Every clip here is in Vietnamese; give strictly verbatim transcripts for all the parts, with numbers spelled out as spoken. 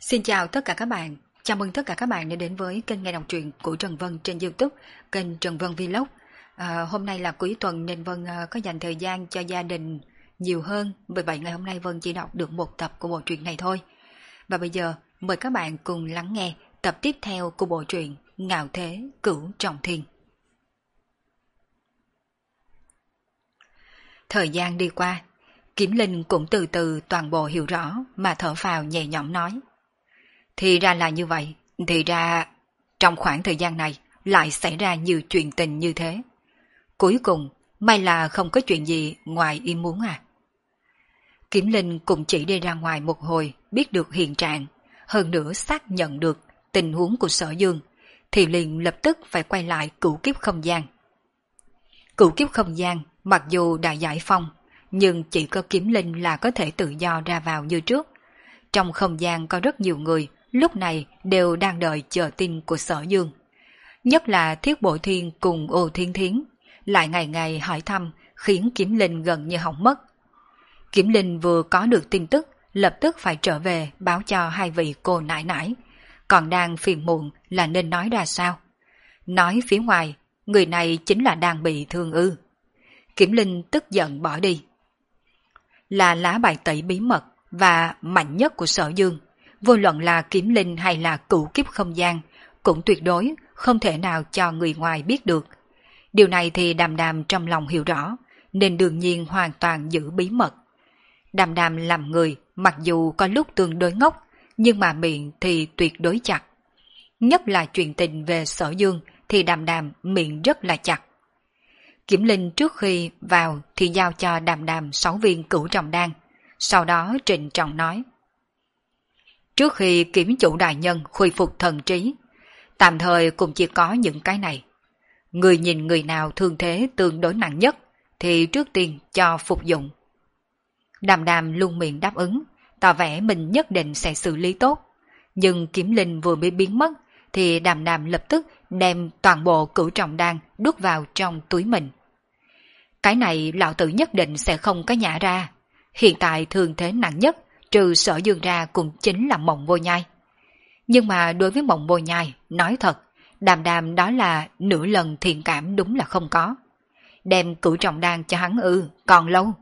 Xin chào tất cả các bạn, chào mừng tất cả các bạn đã đến với kênh nghe đọc truyện của Trần Vân trên YouTube, kênh Trần Vân Vlog. À, hôm nay là cuối tuần nên Vân à, có dành thời gian cho gia đình nhiều hơn, vì vậy ngày hôm nay Vân chỉ đọc được một tập của bộ truyện này thôi. Và bây giờ mời các bạn cùng lắng nghe tập tiếp theo của bộ truyện Ngạo Thế Cửu Trọng Thiên. Thời gian đi qua, Kiếm Linh cũng từ từ toàn bộ hiểu rõ mà thở phào nhẹ nhõm nói. Thì ra là như vậy, thì ra trong khoảng thời gian này lại xảy ra nhiều chuyện tình như thế. Cuối cùng, may là không có chuyện gì ngoài ý muốn à. Kiếm Linh cũng chỉ đi ra ngoài một hồi biết được hiện trạng, hơn nữa xác nhận được tình huống của Sở Dương, thì liền lập tức phải quay lại cửu kiếp không gian. Cửu kiếp không gian mặc dù đã giải phong, nhưng chỉ có Kiếm Linh là có thể tự do ra vào như trước. Trong không gian có rất nhiều người lúc này đều đang đợi chờ tin của Sở Dương. Nhất là Thiết Bộ Thiên cùng Ô Thiên Thiến, lại ngày ngày hỏi thăm khiến Kiếm Linh gần như hỏng mất. Kiếm Linh vừa có được tin tức, lập tức phải trở về báo cho hai vị cô nãi nãi, còn đang phiền muộn là nên nói ra sao. Nói phía ngoài, người này chính là đang bị thương ư. Kiếm Linh tức giận bỏ đi. Là lá bài tẩy bí mật và mạnh nhất của Sở Dương, vô luận là Kiếm Linh hay là cửu kiếp không gian, cũng tuyệt đối không thể nào cho người ngoài biết được. Điều này thì Đàm Đàm trong lòng hiểu rõ, nên đương nhiên hoàn toàn giữ bí mật. Đàm Đàm làm người, mặc dù có lúc tương đối ngốc, nhưng mà miệng thì tuyệt đối chặt. Nhất là chuyện tình về Sở Dương thì Đàm Đàm miệng rất là chặt. Kiếm Linh trước khi vào thì giao cho Đàm Đàm sáu viên cửu trọng đan, sau đó trịnh trọng nói. Trước khi kiếm chủ đại nhân khôi phục thần trí, tạm thời cũng chỉ có những cái này. Người nhìn người nào thương thế tương đối nặng nhất thì trước tiên cho phục dụng. Đàm Đàm luôn miệng đáp ứng, tỏ vẻ mình nhất định sẽ xử lý tốt. Nhưng Kiếm Linh vừa mới biến mất thì Đàm Đàm lập tức đem toàn bộ cửu trọng đan đút vào trong túi mình. Cái này lão tử nhất định sẽ không có nhả ra. Hiện tại thương thế nặng nhất trừ Sở Dương ra cũng chính là Mộng Vô Nhai. Nhưng mà đối với Mộng Vô Nhai, nói thật, Đàm Đàm đó là nửa lần thiện cảm đúng là không có. Đem cửu trọng đan cho hắn ư, còn lâu.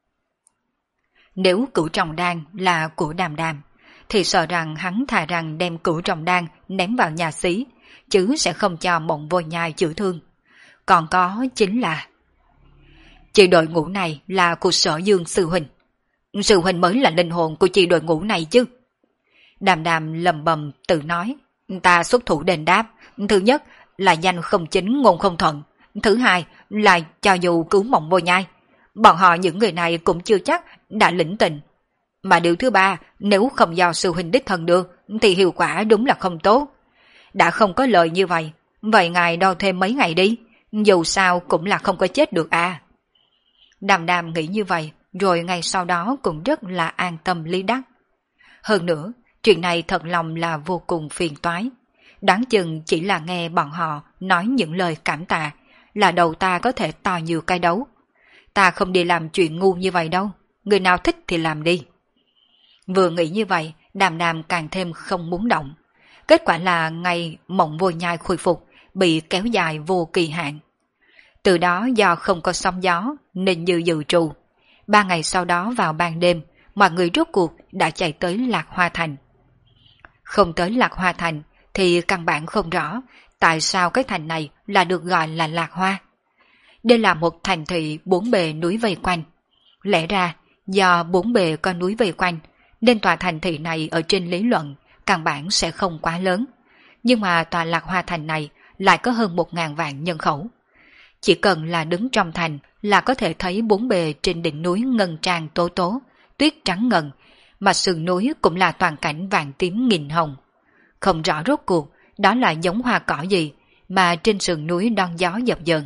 Nếu cửu trọng đan là của Đàm Đàm, thì sợ rằng hắn thà rằng đem cửu trọng đan ném vào nhà xí, chứ sẽ không cho Mộng Vô Nhai chữa thương. Còn có chính là... Chị đội ngũ này là của Sở Dương sư huynh. Sư huynh mới là linh hồn của chị đội ngũ này chứ. Đàm Đàm lầm bầm tự nói. Ta xuất thủ đền đáp. Thứ nhất là danh không chính ngôn không thuận. Thứ hai là cho dù cứu Mộng Vô Nhai, bọn họ những người này cũng chưa chắc đã lĩnh tình. Mà điều thứ ba, nếu không do sư huynh đích thân được thì hiệu quả đúng là không tốt. Đã không có lời như vậy, vậy ngài đo thêm mấy ngày đi, dù sao cũng là không có chết được à. Đàm Đàm nghĩ như vậy, rồi ngay sau đó cũng rất là an tâm lý đắc. Hơn nữa, chuyện này thật lòng là vô cùng phiền toái. Đáng chừng chỉ là nghe bọn họ nói những lời cảm tạ, là đầu ta có thể to nhiều cái đấu. Ta không đi làm chuyện ngu như vậy đâu, người nào thích thì làm đi. Vừa nghĩ như vậy, Đàm Đàm càng thêm không muốn động. Kết quả là ngày Mộng Vô Nhai khôi phục, bị kéo dài vô kỳ hạn. Từ đó do không có sóng gió nên như dự trù. Ba ngày sau đó vào ban đêm, mọi người rốt cuộc đã chạy tới Lạc Hoa Thành. Không tới Lạc Hoa Thành thì căn bản không rõ tại sao cái thành này là được gọi là Lạc Hoa. Đây là một thành thị bốn bề núi vây quanh. Lẽ ra do bốn bề có núi vây quanh nên tòa thành thị này ở trên lý luận căn bản sẽ không quá lớn. Nhưng mà tòa Lạc Hoa Thành này lại có hơn một ngàn vạn nhân khẩu. Chỉ cần là đứng trong thành là có thể thấy bốn bề trên đỉnh núi ngân trang tố tố, tuyết trắng ngần, mà sườn núi cũng là toàn cảnh vàng tím nghìn hồng. Không rõ rốt cuộc đó là giống hoa cỏ gì mà trên sườn núi đón gió dập dờn.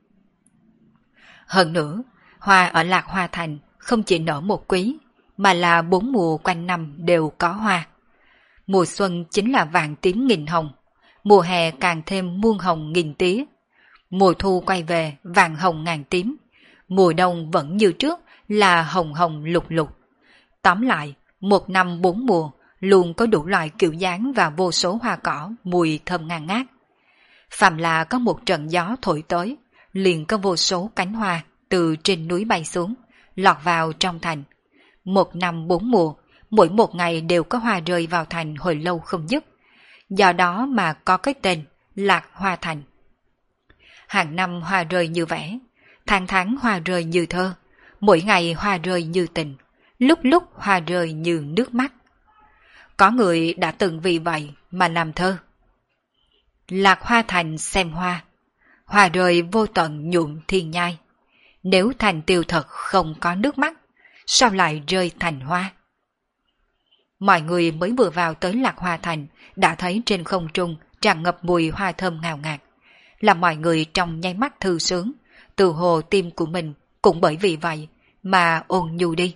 Hơn nữa, hoa ở Lạc Hoa Thành không chỉ nở một quý, mà là bốn mùa quanh năm đều có hoa. Mùa xuân chính là vàng tím nghìn hồng, mùa hè càng thêm muôn hồng nghìn tía. Mùa thu quay về vàng hồng ngàn tím, mùa đông vẫn như trước là hồng hồng lục lục. Tóm lại, một năm bốn mùa luôn có đủ loại kiểu dáng và vô số hoa cỏ mùi thơm ngàn ngát. Phàm là có một trận gió thổi tới, liền có vô số cánh hoa từ trên núi bay xuống, lọt vào trong thành. Một năm bốn mùa, mỗi một ngày đều có hoa rơi vào thành hồi lâu không dứt. Do đó mà có cái tên Lạc Hoa Thành. Hàng năm hoa rơi như vẽ, tháng tháng hoa rơi như thơ, mỗi ngày hoa rơi như tình, lúc lúc hoa rơi như nước mắt. Có người đã từng vì vậy mà làm thơ. Lạc Hoa Thành xem hoa, hoa rơi vô tận nhuộm thiên nhai. Nếu thành tiêu thật không có nước mắt, sao lại rơi thành hoa? Mọi người mới vừa vào tới Lạc Hoa Thành đã thấy trên không trung tràn ngập mùi hoa thơm ngào ngạt, làm mọi người trong nháy mắt thư sướng, từ hồ tim của mình cũng bởi vì vậy mà ôn nhu đi.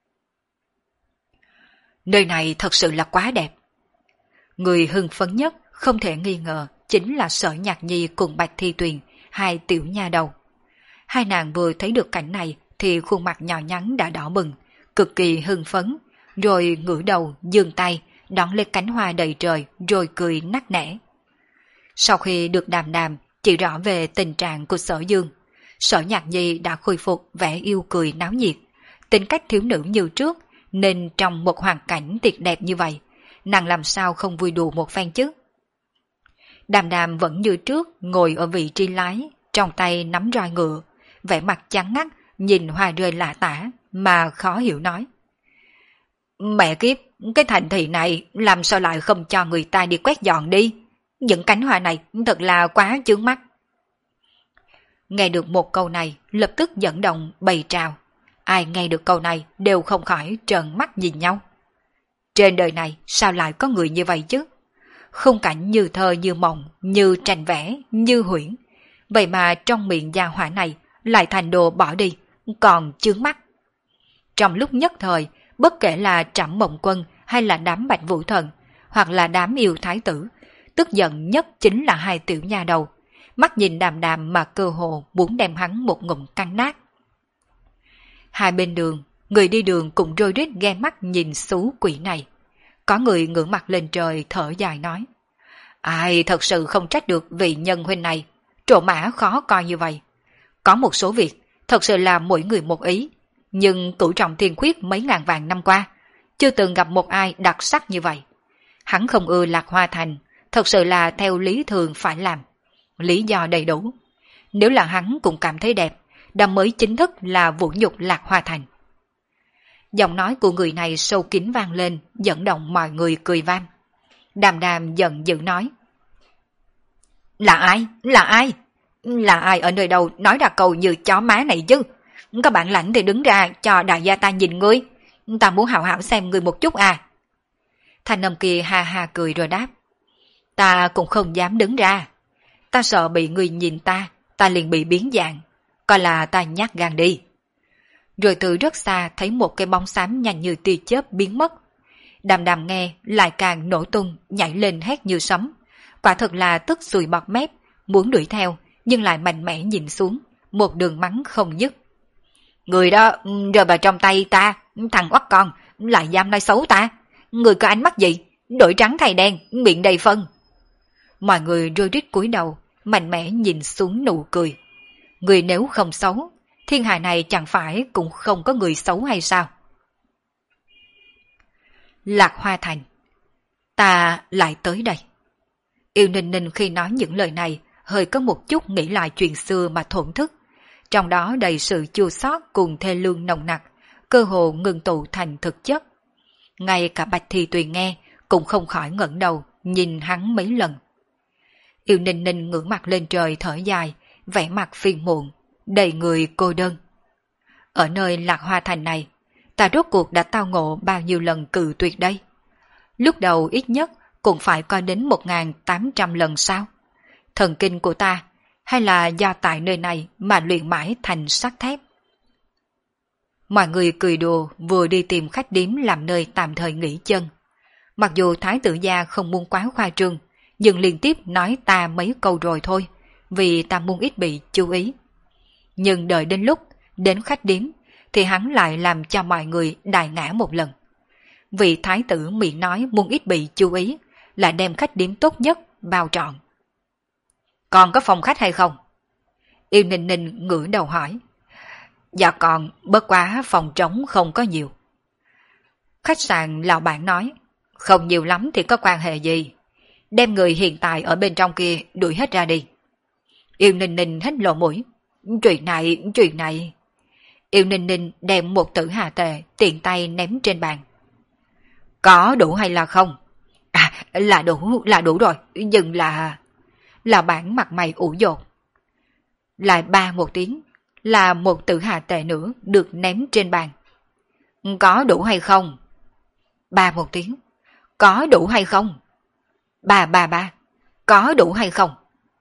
Nơi này thật sự là quá đẹp. Người hưng phấn nhất không thể nghi ngờ chính là Sở Nhạc Nhi cùng Bạch Thi Tuyền, hai tiểu nha đầu. Hai nàng vừa thấy được cảnh này thì khuôn mặt nhỏ nhắn đã đỏ bừng, cực kỳ hưng phấn, rồi ngửa đầu giương tay đón lấy cánh hoa đầy trời rồi cười nắc nẻ. Sau khi được Đàm Đàm chỉ rõ về tình trạng của Sở Dương, Sở Nhạc Nhi đã khôi phục vẻ yêu cười náo nhiệt, tính cách thiếu nữ như trước, nên trong một hoàn cảnh tuyệt đẹp như vậy, nàng làm sao không vui đùa một phen chứ? Đàm Đàm vẫn như trước ngồi ở vị trí lái, trong tay nắm roi ngựa, vẻ mặt chán ngắt nhìn hoa rơi lạ tả mà khó hiểu nói: Mẹ kiếp, cái thành thị này làm sao lại không cho người ta đi quét dọn đi? Những cánh hoa này thật là quá chướng mắt. Nghe được một câu này lập tức dẫn động bầy trào. Ai nghe được câu này đều không khỏi trợn mắt nhìn nhau. Trên đời này sao lại có người như vậy chứ? Khung cảnh như thơ như mộng, như tranh vẽ, như huyễn. Vậy mà trong miệng gia hỏa này lại thành đồ bỏ đi, còn chướng mắt. Trong lúc nhất thời, bất kể là Trảm Mộng Quân hay là đám Bạch Vũ Thần, hoặc là đám yêu thái tử, tức giận nhất chính là hai tiểu nha đầu, mắt nhìn Đàm Đàm mà cơ hồ muốn đem hắn một ngụm cắn nát. Hai bên đường, người đi đường cũng rối rít ghe mắt nhìn xú quỷ này. Có người ngửa mặt lên trời thở dài nói: Ai thật sự không trách được vị nhân huynh này, trổ mã khó coi như vậy. Có một số việc thật sự là mỗi người một ý, nhưng Cửu Trọng Thiên Khuyết mấy ngàn vàng năm qua chưa từng gặp một ai đặc sắc như vậy. Hắn không ưa Lạc Hoa Thành, thật sự là theo lý thường phải làm. Lý do đầy đủ. Nếu là hắn cũng cảm thấy đẹp, đã mới chính thức là vũ nhục Lạc Hoa Thành. Giọng nói của người này sâu kín vang lên, dẫn động mọi người cười vang. Đàm Đàm giận dữ nói: Là ai? Là ai? Là ai ở nơi đâu nói ra câu như chó má này chứ? Các bạn lãnh thì đứng ra cho đại gia ta nhìn ngươi. Ta muốn hảo hảo xem ngươi một chút à. Thanh âm kia ha ha cười rồi đáp: Ta cũng không dám đứng ra. Ta sợ bị người nhìn ta, ta liền bị biến dạng. Coi là ta nhát gan đi. Rồi từ rất xa thấy một cái bóng xám nhanh như tia chớp biến mất. Đàm Đàm nghe lại càng nổ tung, nhảy lên hét như sấm. Quả thật là tức sùi bọt mép, muốn đuổi theo nhưng lại mạnh mẽ nhìn xuống, một đường mắng không dứt. Người đó rơi vào trong tay ta, thằng oắt con, lại dám nói xấu ta. Người có ánh mắt gì? Đổi trắng thay đen, miệng đầy phân. Mọi người rơi rít cúi đầu, mạnh mẽ nhìn xuống nụ cười. Người nếu không xấu, thiên hạ này chẳng phải cũng không có người xấu hay sao? Lạc Hoa Thành, ta lại tới đây. Yêu Ninh Ninh khi nói những lời này hơi có một chút nghĩ lại chuyện xưa mà thổn thức, trong đó đầy sự chua xót cùng thê lương nồng nặc, cơ hồ ngừng tụ thành thực chất. Ngay cả Bạch Thi Tuyền nghe cũng không khỏi ngẩng đầu nhìn hắn mấy lần. Yêu Ninh Ninh ngửa mặt lên trời thở dài, vẻ mặt phiền muộn, đầy người cô đơn. Ở nơi Lạc Hoa Thành này, ta rốt cuộc đã tao ngộ bao nhiêu lần cự tuyệt đây? Lúc đầu ít nhất cũng phải coi đến một nghìn tám trăm lần sao? Thần kinh của ta, hay là do tại nơi này mà luyện mãi thành sắt thép? Mọi người cười đùa vừa đi tìm khách điếm làm nơi tạm thời nghỉ chân. Mặc dù Thái tử gia không muốn quá khoa trương, nhưng liên tiếp nói ta mấy câu rồi thôi, vì ta muốn ít bị chú ý. Nhưng đợi đến lúc đến khách điếm, thì hắn lại làm cho mọi người đại ngã một lần. vị thái tử miệng nói muốn ít bị chú ý, lại đem khách điếm tốt nhất bao trọn. Còn có phòng khách hay không? Yêu Ninh Ninh ngửa đầu hỏi. Dạ còn, bất quá phòng trống không có nhiều. Khách sạn lão bản nói, không nhiều lắm thì có quan hệ gì. Đem người hiện tại ở bên trong kia đuổi hết ra đi. Yêu Ninh Ninh hít lộ mũi. Chuyện này, chuyện này. Yêu Ninh Ninh đem một tử hà tệ tiện tay ném trên bàn. Có đủ hay là không? À, là đủ, là đủ rồi, nhưng là... Là bản mặt mày ủ dột. Lại ba một tiếng, là một tử hà tệ nữa được ném trên bàn. Có đủ hay không? Ba một tiếng. Có đủ hay không? Ba ba ba. Có đủ hay không?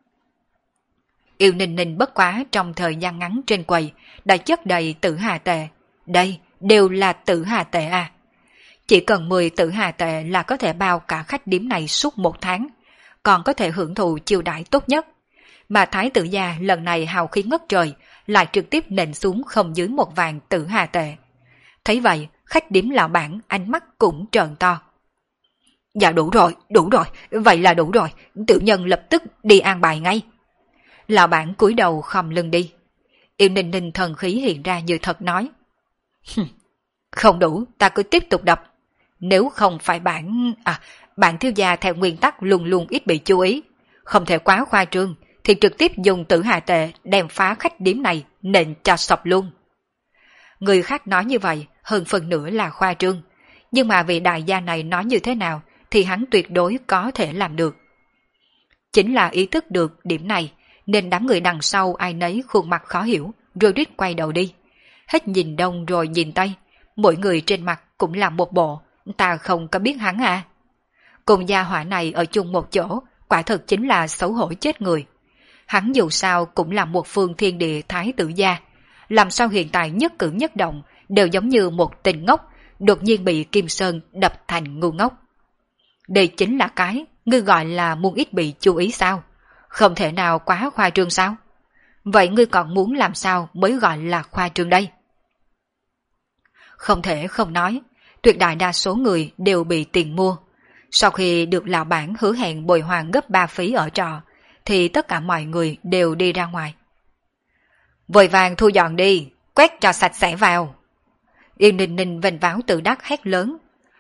Yêu Ninh Ninh bất quá trong thời gian ngắn trên quầy đã chất đầy tử hà tệ. Đây đều là tử hà tệ à. Chỉ cần mười tử hà tệ là có thể bao cả khách điếm này suốt một tháng, còn có thể hưởng thụ chiêu đãi tốt nhất. Mà thái tử gia lần này hào khí ngất trời, lại trực tiếp nện xuống không dưới một vàng tử hà tệ. Thấy vậy, khách điếm lão bản ánh mắt cũng trợn to. Dạ đủ rồi, đủ rồi, vậy là đủ rồi, tiểu nhân lập tức đi an bài ngay. Lão bản cúi đầu khom lưng đi. Yêu Ninh Ninh thần khí hiện ra như thật nói. Không đủ, ta cứ tiếp tục đập. Nếu không phải bản... À, bản thiếu gia theo nguyên tắc luôn luôn ít bị chú ý, không thể quá khoa trương, thì trực tiếp dùng tử hà tệ đem phá khách điếm này nện cho sập luôn. Người khác nói như vậy hơn phần nữa là khoa trương, nhưng mà vị đại gia này nói như thế nào thì hắn tuyệt đối có thể làm được. Chính là ý thức được điểm này nên đám người đằng sau ai nấy khuôn mặt khó hiểu, rồi rít quay đầu đi. Hết nhìn đông rồi nhìn tây, mỗi người trên mặt cũng là một bộ, ta không có biết hắn à. Cùng gia hỏa này ở chung một chỗ, quả thực chính là xấu hổ chết người. Hắn dù sao cũng là một phương thiên địa thái tử gia, làm sao hiện tại nhất cử nhất động đều giống như một tên ngốc, đột nhiên bị Kim Sơn đập thành ngu ngốc. Đây chính là cái ngươi gọi là muốn ít bị chú ý sao? Không thể nào quá khoa trương sao? Vậy ngươi còn muốn làm sao mới gọi là khoa trương đây? Không thể không nói, tuyệt đại đa số người đều bị tiền mua. Sau khi được lão bản hứa hẹn bồi hoàn gấp ba phí ở trọ, thì tất cả mọi người đều đi ra ngoài. Vội vàng thu dọn đi, quét cho sạch sẽ vào. Yên Ninh Ninh vênh váo tự đắc hét lớn.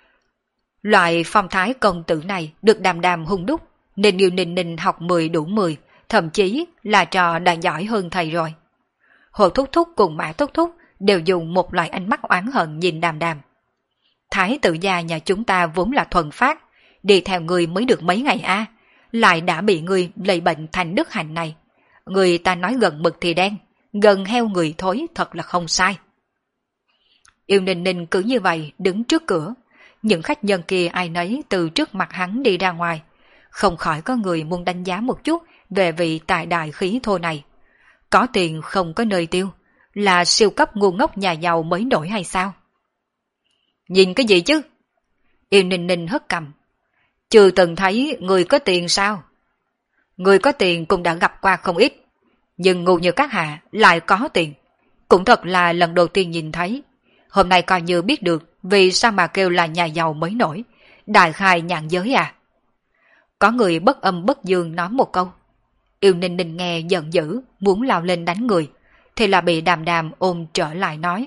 Loại phong thái công tử này được đàm đàm hung đúc, nên Yên Ninh Ninh học mười đủ mười, thậm chí là trò đã giỏi hơn thầy rồi. Hồ Thúc Thúc cùng Mã Thúc Thúc đều dùng một loại ánh mắt oán hận nhìn đàm đàm. Thái tử gia nhà chúng ta vốn là thuần phát, đi theo người mới được mấy ngày a, à, lại đã bị người lây bệnh thành đức hạnh này. Người ta nói gần mực thì đen, gần heo người thối thật là không sai. Yêu Ninh Ninh cứ như vậy đứng trước cửa, những khách nhân kia ai nấy từ trước mặt hắn đi ra ngoài, không khỏi có người muốn đánh giá một chút về vị tài đại khí thô này. Có tiền không có nơi tiêu, là siêu cấp ngu ngốc nhà giàu mới nổi hay sao? Nhìn cái gì chứ? Yêu Ninh Ninh hất cằm. Chưa từng thấy người có tiền sao? Người có tiền cũng đã gặp qua không ít, nhưng ngu như các hạ lại có tiền, cũng thật là lần đầu tiên nhìn thấy. Hôm nay coi như biết được vì sao mà kêu là nhà giàu mới nổi, đại khai nhạn giới à. Có người bất âm bất dương nói một câu. Yêu Ninh Ninh nghe giận dữ, muốn lao lên đánh người, thì là bị đàm đàm ôm trở lại nói.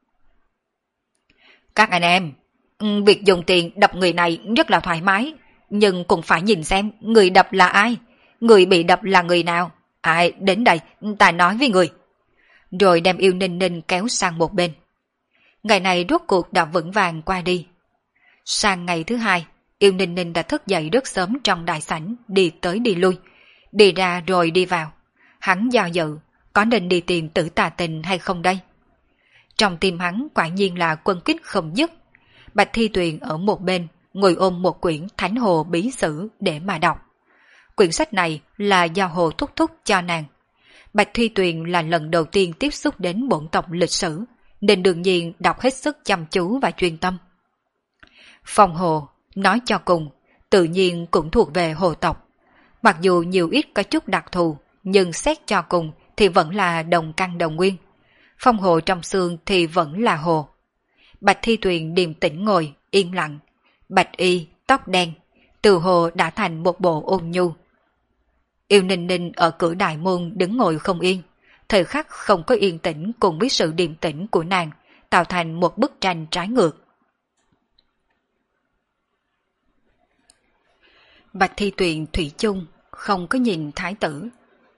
Các anh em, việc dùng tiền đập người này rất là thoải mái, nhưng cũng phải nhìn xem người đập là ai, người bị đập là người nào. Ai đến đây, ta nói với người. Rồi đem Yêu Ninh Ninh kéo sang một bên. Ngày này rốt cuộc đã vững vàng qua đi. Sang ngày thứ hai, Yêu Ninh Ninh đã thức dậy rất sớm trong đại sảnh, đi tới đi lui, đi ra rồi đi vào. Hắn do dự, có nên đi tìm Tử Tà Tình hay không đây? Trong tim hắn quả nhiên là quân kích không dứt. Bạch Thi Tuyền ở một bên, ngồi ôm một quyển Thánh Hồ Bí Sử để mà đọc. Quyển sách này là do Hồ Thúc Thúc cho nàng. Bạch Thi Tuyền là lần đầu tiên tiếp xúc đến bổn tộc lịch sử, nên đương nhiên đọc hết sức chăm chú và chuyên tâm. Phong Hồ, nói cho cùng, tự nhiên cũng thuộc về Hồ tộc. Mặc dù nhiều ít có chút đặc thù, nhưng xét cho cùng thì vẫn là đồng căn đồng nguyên. Phong Hồ trong xương thì vẫn là Hồ. Bạch Thi Tuyền điềm tĩnh ngồi, yên lặng. Bạch y, tóc đen, từ hồ đã thành một bộ ôn nhu. Yêu Ninh Ninh ở cửa đại môn đứng ngồi không yên, thời khắc không có yên tĩnh cùng với sự điềm tĩnh của nàng, tạo thành một bức tranh trái ngược. Bạch Thi Tuyền thủy chung không có nhìn thái tử.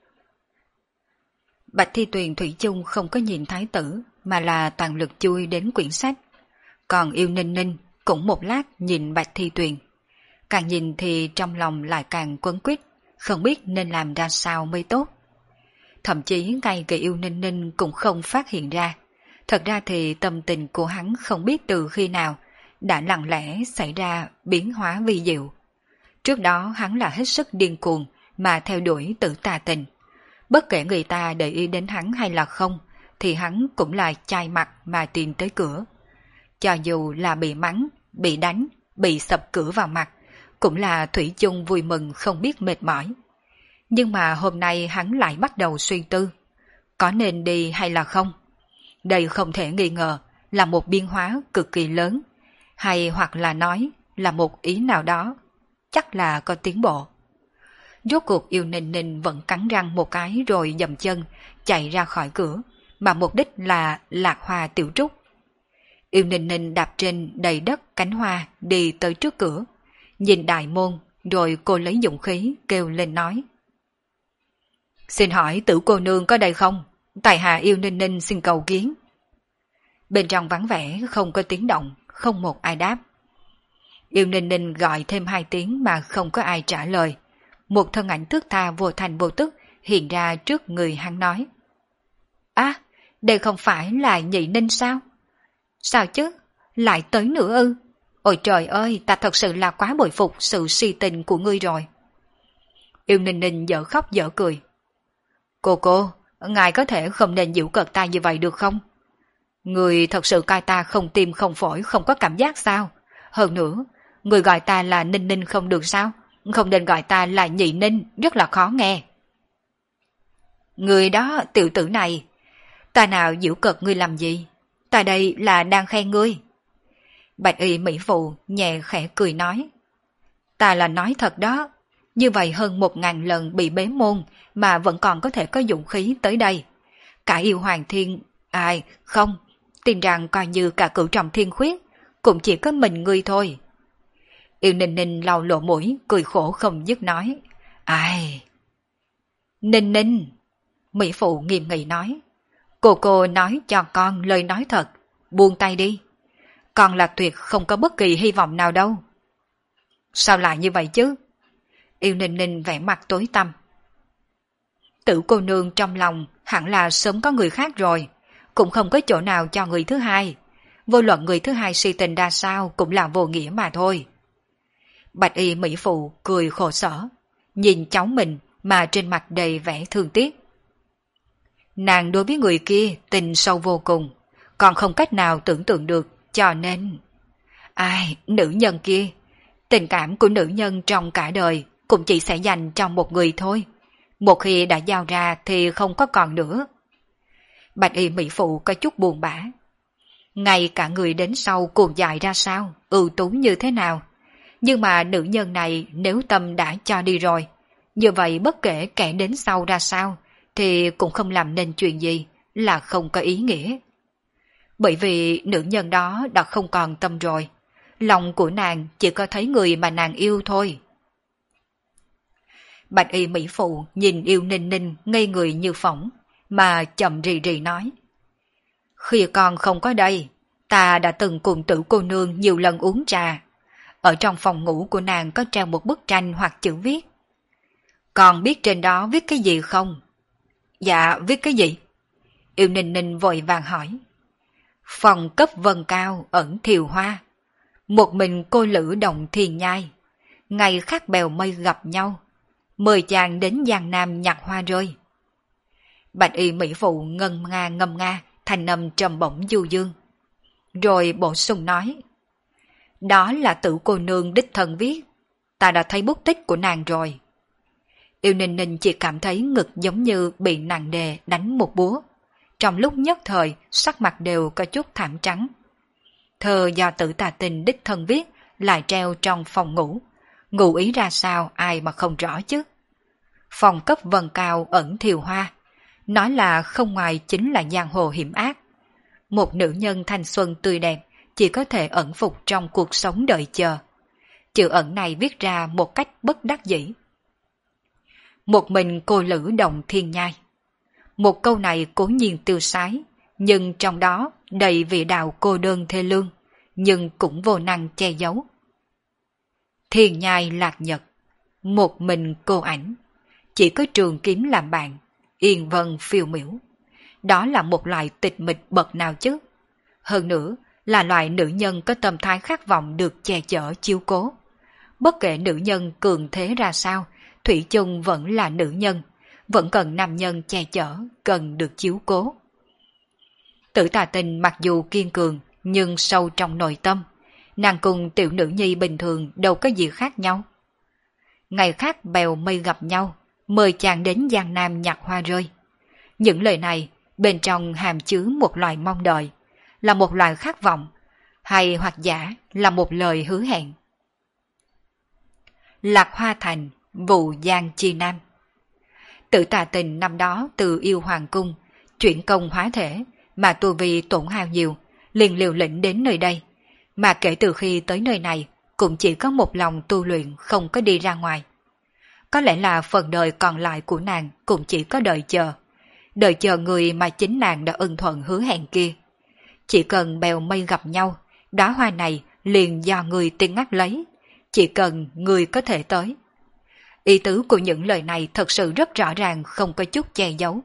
Bạch Thi Tuyền thủy chung không có nhìn thái tử, mà là toàn lực chui đến quyển sách. Còn Yêu Ninh Ninh cũng một lát nhìn Bạch Thi Tuyền. Càng nhìn thì trong lòng lại càng quấn quýt, không biết nên làm ra sao mới tốt. Thậm chí ngay cả Yêu Ninh Ninh cũng không phát hiện ra. Thật ra thì tâm tình của hắn không biết từ khi nào đã lặng lẽ xảy ra biến hóa vi diệu. Trước đó hắn là hết sức điên cuồng mà theo đuổi tử tà tình. Bất kể người ta để ý đến hắn hay là không, thì hắn cũng là chai mặt mà tìm tới cửa. Cho dù là bị mắng, bị đánh, bị sập cửa vào mặt, cũng là thủy chung vui mừng không biết mệt mỏi. Nhưng mà hôm nay hắn lại bắt đầu suy tư, có nên đi hay là không? Đây không thể nghi ngờ là một biến hóa cực kỳ lớn, hay hoặc là nói là một ý nào đó, chắc là có tiến bộ. Rốt cuộc Yêu Ninh Ninh vẫn cắn răng một cái rồi dậm chân, chạy ra khỏi cửa, mà mục đích là Lạc Hoa Tiểu Trúc. Yêu Ninh Ninh đạp trên đầy đất cánh hoa đi tới trước cửa, nhìn đại môn, rồi cô lấy dũng khí kêu lên nói. Xin hỏi Tử cô nương có đây không? Tại hạ Yêu Ninh Ninh xin cầu kiến. Bên trong vắng vẻ không có tiếng động, không một ai đáp. Yêu Ninh Ninh gọi thêm hai tiếng mà không có ai trả lời. Một thân ảnh thước tha vô thành vô tức hiện ra trước người hắn nói. À, đây không phải là Nhị Ninh sao? Sao chứ? Lại tới nữa ư? Ôi trời ơi, ta thật sự là quá bội phục sự si tình của ngươi rồi. Yêu Ninh Ninh dở khóc dở cười. Cô cô, ngài có thể không nên giễu cợt ta như vậy được không? Người thật sự coi ta không tim không phổi không có cảm giác sao? Hơn nữa, người gọi ta là Ninh Ninh không được sao? Không nên gọi ta là Nhị Ninh, rất là khó nghe. Người đó, tiểu tử này, ta nào giễu cợt ngươi làm gì? Ta đây là đang khen ngươi. Bạch y mỹ phụ nhẹ khẽ cười nói. Ta là nói thật đó, như vậy hơn một ngàn lần bị bế môn mà vẫn còn có thể có dũng khí tới đây. Cả yêu hoàng thiên, ai, không, tin rằng coi như cả cửu trọng thiên khuyết, cũng chỉ có mình ngươi thôi. Yêu Ninh Ninh lau lộ mũi, cười khổ không dứt nói. Ai? Ninh Ninh, mỹ phụ nghiêm nghị nói. Cô cô nói cho con lời nói thật, buông tay đi. Con là tuyệt không có bất kỳ hy vọng nào đâu. Sao lại như vậy chứ? Yêu Ninh Ninh vẻ mặt tối tăm. Tử cô nương trong lòng hẳn là sớm có người khác rồi, cũng không có chỗ nào cho người thứ hai. Vô luận người thứ hai si tình ra sao cũng là vô nghĩa mà thôi. Bạch y mỹ phụ cười khổ sở, nhìn cháu mình mà trên mặt đầy vẻ thương tiếc. Nàng đối với người kia tình sâu vô cùng, còn không cách nào tưởng tượng được, cho nên... Ai, nữ nhân kia, tình cảm của nữ nhân trong cả đời cũng chỉ sẽ dành trong một người thôi. Một khi đã giao ra thì không có còn nữa. Bạch y mỹ phụ có chút buồn bã. Ngay cả người đến sau cuồng dại ra sao, ưu tú như thế nào. Nhưng mà nữ nhân này nếu tâm đã cho đi rồi, như vậy bất kể kẻ đến sau ra sao, thì cũng không làm nên chuyện gì, là không có ý nghĩa. Bởi vì nữ nhân đó đã không còn tâm rồi, lòng của nàng chỉ có thấy người mà nàng yêu thôi. Bạch y mỹ phụ nhìn Yêu Ninh Ninh ngây người như phỏng, mà chậm rì rì nói. Khi con không có đây, ta đã từng cùng Tử cô nương nhiều lần uống trà. Ở trong phòng ngủ của nàng có treo một bức tranh hoặc chữ viết. Con biết trên đó viết cái gì không? Dạ, viết cái gì? Yêu Ninh Ninh vội vàng hỏi. Phòng cấp vân cao ẩn thiều hoa, một mình cô lữ động thiền nhai, ngày khác bèo mây gặp nhau, mời chàng đến Giang Nam nhặt hoa rơi. Bạch y mỹ phụ ngân nga ngâm nga, thành âm trầm bổng du dương. Rồi bổ sung nói. Đó là Tử cô nương đích thân viết, ta đã thấy bút tích của nàng rồi. Yêu Ninh Ninh chỉ cảm thấy ngực giống như bị nặng nề đánh một búa. Trong lúc nhất thời, sắc mặt đều có chút thảm trắng. Thơ do Tử Tà Tinh đích thân viết lại treo trong phòng ngủ. Ngụ ý ra sao ai mà không rõ chứ. Phòng cấp vần cao ẩn thiều hoa, nói là không ngoài chính là giang hồ hiểm ác. Một nữ nhân thanh xuân tươi đẹp chỉ có thể ẩn phục trong cuộc sống đợi chờ. Chữ ẩn này viết ra một cách bất đắc dĩ. Một mình cô lữ đồng thiên nhai. Một câu này cố nhiên tiêu sái, nhưng trong đó đầy vị đạo cô đơn thê lương, nhưng cũng vô năng che giấu. Thiên nhai lạc nhật, một mình cô ảnh, chỉ có trường kiếm làm bạn, yên vân phiêu miểu. Đó là một loại tịch mịch bậc nào chứ? Hơn nữa là loại nữ nhân có tâm thái khát vọng được che chở chiếu cố. Bất kể nữ nhân cường thế ra sao, thủy chung vẫn là nữ nhân, vẫn cần nam nhân che chở, cần được chiếu cố. Tử Tà Tinh mặc dù kiên cường, nhưng sâu trong nội tâm, nàng cùng tiểu nữ nhi bình thường đâu có gì khác nhau. Ngày khác bèo mây gặp nhau, mời chàng đến Giang Nam nhặt hoa rơi. Những lời này bên trong hàm chứa một loại mong đợi, là một loại khát vọng, hay hoặc giả là một lời hứa hẹn. Lạc Hoa Thành, vụ Giang Chi Nam. Tử Tà Tình năm đó từ yêu hoàng cung, chuyển công hóa thể, mà tu vi tổn hao nhiều, liền liều lĩnh đến nơi đây. Mà kể từ khi tới nơi này, cũng chỉ có một lòng tu luyện, không có đi ra ngoài. Có lẽ là phần đời còn lại của nàng cũng chỉ có đợi chờ. Đợi chờ người mà chính nàng đã ưng thuận hứa hẹn kia. Chỉ cần bèo mây gặp nhau, đóa hoa này liền do người tiên ngắt lấy. Chỉ cần người có thể tới. Ý tứ của những lời này thật sự rất rõ ràng, không có chút che giấu.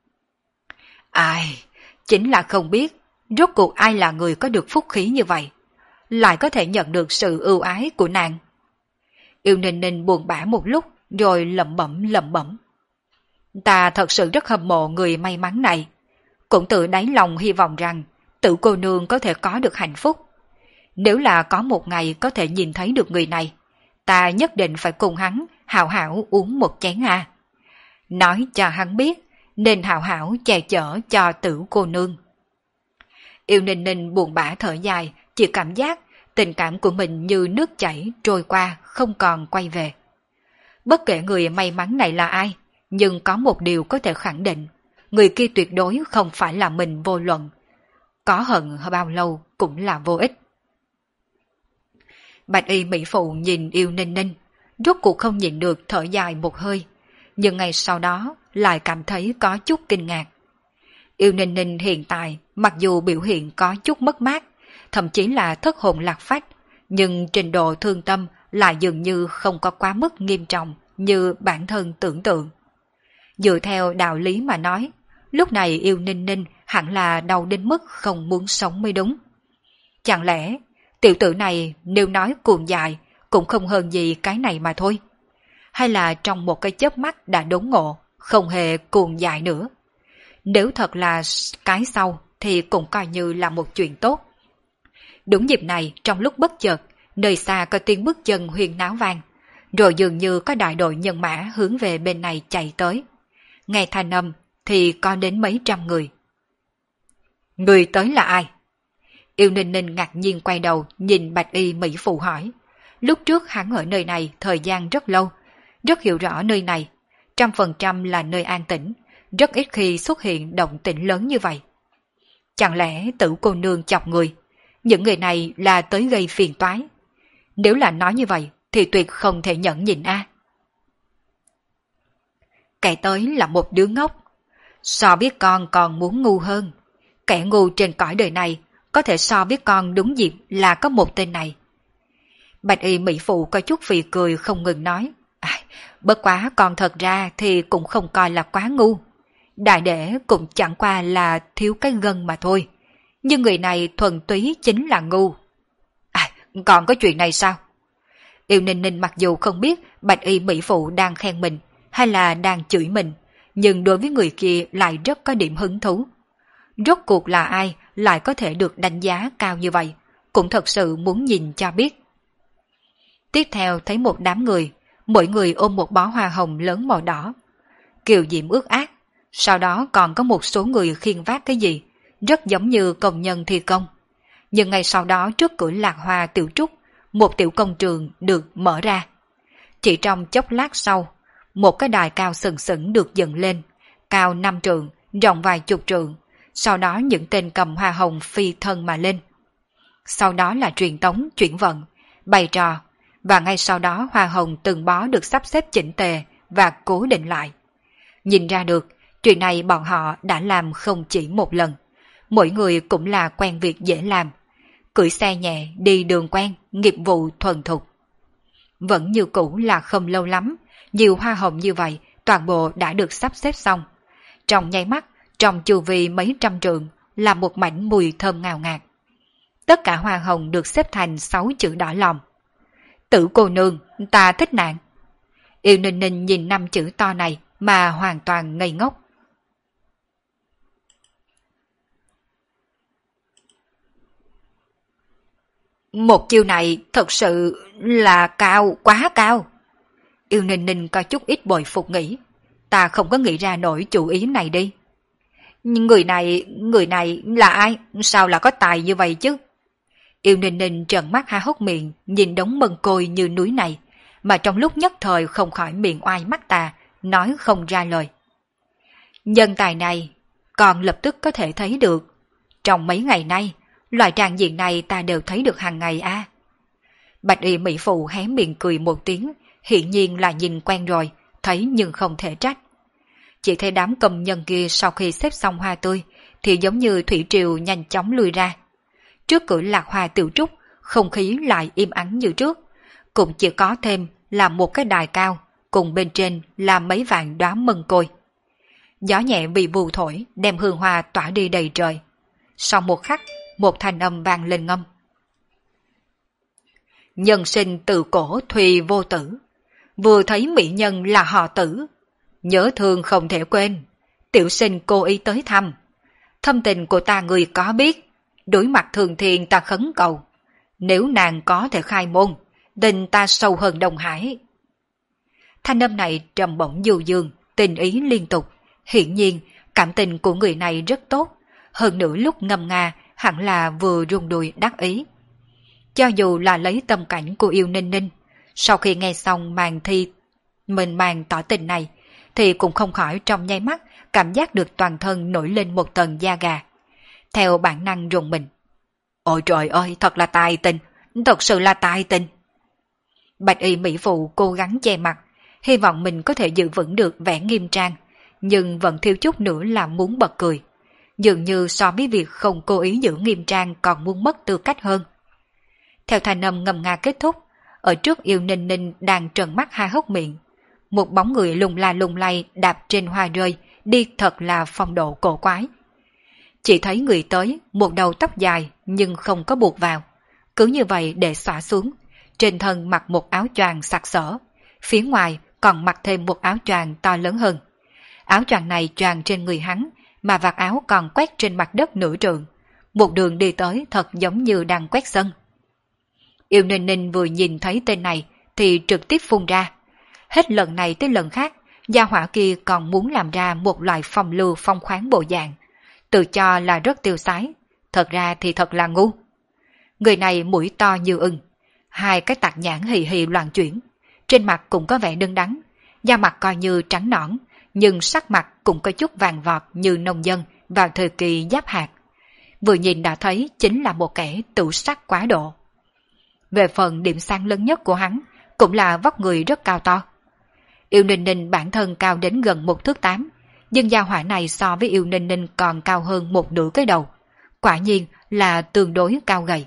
Ai, chính là không biết, rốt cuộc ai là người có được phúc khí như vậy, lại có thể nhận được sự ưu ái của nàng. Yêu Ninh Ninh buồn bã một lúc, rồi lẩm bẩm lẩm bẩm. Ta thật sự rất hâm mộ người may mắn này, cũng tự đáy lòng hy vọng rằng tự cô nương có thể có được hạnh phúc. Nếu là có một ngày có thể nhìn thấy được người này, ta nhất định phải cùng hắn hảo hảo uống một chén à. Nói cho hắn biết, nên hảo hảo che chở cho tử cô nương. Yêu Ninh Ninh buồn bã thở dài, chỉ cảm giác tình cảm của mình như nước chảy trôi qua, không còn quay về. Bất kể người may mắn này là ai, nhưng có một điều có thể khẳng định, người kia tuyệt đối không phải là mình vô luận. Có hận bao lâu cũng là vô ích. Bạch y mỹ phụ nhìn Yêu Ninh Ninh, rốt cuộc không nhịn được thở dài một hơi, nhưng ngay sau đó lại cảm thấy có chút kinh ngạc. Yêu Ninh Ninh hiện tại mặc dù biểu hiện có chút mất mát, thậm chí là thất hồn lạc phách, nhưng trình độ thương tâm lại dường như không có quá mức nghiêm trọng như bản thân tưởng tượng. Dựa theo đạo lý mà nói, lúc này Yêu Ninh Ninh hẳn là đau đến mức không muốn sống mới đúng. Chẳng lẽ tiểu tử này nếu nói cuồng dại cũng không hơn gì cái này mà thôi? Hay là trong một cái chớp mắt đã đốn ngộ, không hề cuồng dại nữa? Nếu thật là cái sau thì cũng coi như là một chuyện tốt. Đúng dịp này, trong lúc bất chợt, nơi xa có tiếng bước chân huyên náo vang, rồi dường như có đại đội nhân mã hướng về bên này chạy tới. Nghe thanh âm thì có đến mấy trăm người. Người tới là ai? Yêu Ninh Ninh ngạc nhiên quay đầu nhìn Bạch y mỹ phụ hỏi. Lúc trước hắn ở nơi này thời gian rất lâu, rất hiểu rõ nơi này, trăm phần trăm là nơi an tĩnh, rất ít khi xuất hiện động tĩnh lớn như vậy. Chẳng lẽ tử cô nương chọc người, những người này là tới gây phiền toái? Nếu là nói như vậy thì tuyệt không thể nhẫn nhịn a. À. Kẻ tới là một đứa ngốc, so biết con còn muốn ngu hơn. Kẻ ngu trên cõi đời này có thể so biết con đúng dịp là có một tên này. Bạch y mỹ phụ có chút phì cười không ngừng nói. À, bất quá còn thật ra thì cũng không coi là quá ngu. Đại đệ cũng chẳng qua là thiếu cái gân mà thôi. Nhưng người này thuần túy chính là ngu. À, còn có chuyện này sao? Yêu Ninh Ninh mặc dù không biết Bạch y mỹ phụ đang khen mình hay là đang chửi mình, nhưng đối với người kia lại rất có điểm hứng thú. Rốt cuộc là ai lại có thể được đánh giá cao như vậy, cũng thật sự muốn nhìn cho biết. Tiếp theo thấy một đám người, mỗi người ôm một bó hoa hồng lớn màu đỏ. Kiều diễm ước ác, sau đó còn có một số người khiêng vác cái gì, rất giống như công nhân thi công. Nhưng ngay sau đó trước cửa Lạc Hoa Tiểu Trúc, một tiểu công trường được mở ra. Chỉ trong chốc lát sau, một cái đài cao sừng sững được dựng lên, cao năm trượng, rộng vài chục trượng, sau đó những tên cầm hoa hồng phi thân mà lên. Sau đó là truyền tống, chuyển vận, bày trò, và ngay sau đó hoa hồng từng bó được sắp xếp chỉnh tề và cố định lại. Nhìn ra được, chuyện này bọn họ đã làm không chỉ một lần, mỗi người cũng là quen việc dễ làm, cưỡi xe nhẹ, đi đường quen, nghiệp vụ thuần thục. Vẫn như cũ là không lâu lắm, nhiều hoa hồng như vậy toàn bộ đã được sắp xếp xong. Trong nháy mắt, trong chu vi mấy trăm trượng là một mảnh mùi thơm ngào ngạt. Tất cả hoa hồng được xếp thành sáu chữ đỏ lòm. Tử cô nương, ta thích nàng. Yêu Ninh Ninh nhìn năm chữ to này mà hoàn toàn ngây ngốc. Một chiêu này thật sự là cao, quá cao. Yêu Ninh Ninh có chút ít bội phục nghĩ. Ta không có nghĩ ra nổi chủ ý này đi. Người này, người này là ai? Sao là có tài như vậy chứ? Yêu Ninh Ninh trợn mắt há hốc miệng, nhìn đống mân côi như núi này, mà trong lúc nhất thời không khỏi miệng oai mắt tà, nói không ra lời. Nhân tài này, còn lập tức có thể thấy được. Trong mấy ngày nay, loại tràng diện này ta đều thấy được hàng ngày a. À. Bạch y mỹ phụ hé miệng cười một tiếng, hiển nhiên là nhìn quen rồi, thấy nhưng không thể trách. Chỉ thấy đám công nhân kia sau khi xếp xong hoa tươi, thì giống như thủy triều nhanh chóng lui ra. Trước cửa Lạc Hoa Tiểu Trúc, không khí lại im ắng như trước, cũng chỉ có thêm là một cái đài cao, cùng bên trên là mấy vạn đóa mân côi. Gió nhẹ bị vù thổi, đem hương hoa tỏa đi đầy trời. Sau một khắc, một thanh âm vang lên ngâm. Nhân sinh từ cổ thùy vô tử, vừa thấy mỹ nhân là họ Tử, nhớ thương không thể quên, tiểu sinh cố ý tới thăm. Thâm tình của ta người có biết, đối mặt thường thiên ta khấn cầu, nếu nàng có thể khai môn, tình ta sâu hơn Đông Hải. Thanh âm này trầm bổng du dương, tình ý liên tục, hiển nhiên cảm tình của người này rất tốt, hơn nữa lúc ngâm nga hẳn là vừa rung đùi đắc ý. Cho dù là lấy tâm cảnh của Yêu Ninh Ninh, sau khi nghe xong màn thi mình màn tỏ tình này, thì cũng không khỏi trong nháy mắt cảm giác được toàn thân nổi lên một tầng da gà. Theo bản năng rùng mình. Ôi trời ơi, thật là tài tình, thật sự là tài tình. Bạch y mỹ phụ cố gắng che mặt, hy vọng mình có thể giữ vững được vẻ nghiêm trang, nhưng vẫn thiếu chút nữa là muốn bật cười. Dường như so với việc không cố ý giữ nghiêm trang còn muốn mất tư cách hơn. Theo thanh âm ngầm nga kết thúc, ở trước Yêu Ninh Ninh đang trợn mắt hai hốc miệng. Một bóng người lung la lung lay đạp trên hoa rơi, đi thật là phong độ cổ quái. Chỉ thấy người tới, một đầu tóc dài nhưng không có buộc vào. Cứ như vậy để xõa xuống, trên thân mặc một áo choàng sặc sỡ, phía ngoài còn mặc thêm một áo choàng to lớn hơn. Áo choàng này choàng trên người hắn, mà vạt áo còn quét trên mặt đất nửa trượng. Một đường đi tới thật giống như đang quét sân. Yêu Ninh Ninh vừa nhìn thấy tên này thì trực tiếp phun ra. Hết lần này tới lần khác, gia hỏa kia còn muốn làm ra một loại phong lưu phong khoáng bộ dạng, tự cho là rất tiêu sái, thật ra thì thật là ngu. Người này mũi to như ưng, hai cái tạc nhãn hì hì loạn chuyển, trên mặt cũng có vẻ đứng đắn, da mặt coi như trắng nõn, nhưng sắc mặt cũng có chút vàng vọt như nông dân vào thời kỳ giáp hạt. Vừa nhìn đã thấy chính là một kẻ tửu sắc quá độ. Về phần điểm sáng lớn nhất của hắn, cũng là vóc người rất cao to. Yêu Ninh Ninh bản thân cao đến gần một thước tám, nhưng gia hỏa này so với Yêu Ninh Ninh còn cao hơn một nửa cái đầu, quả nhiên là tương đối cao gầy.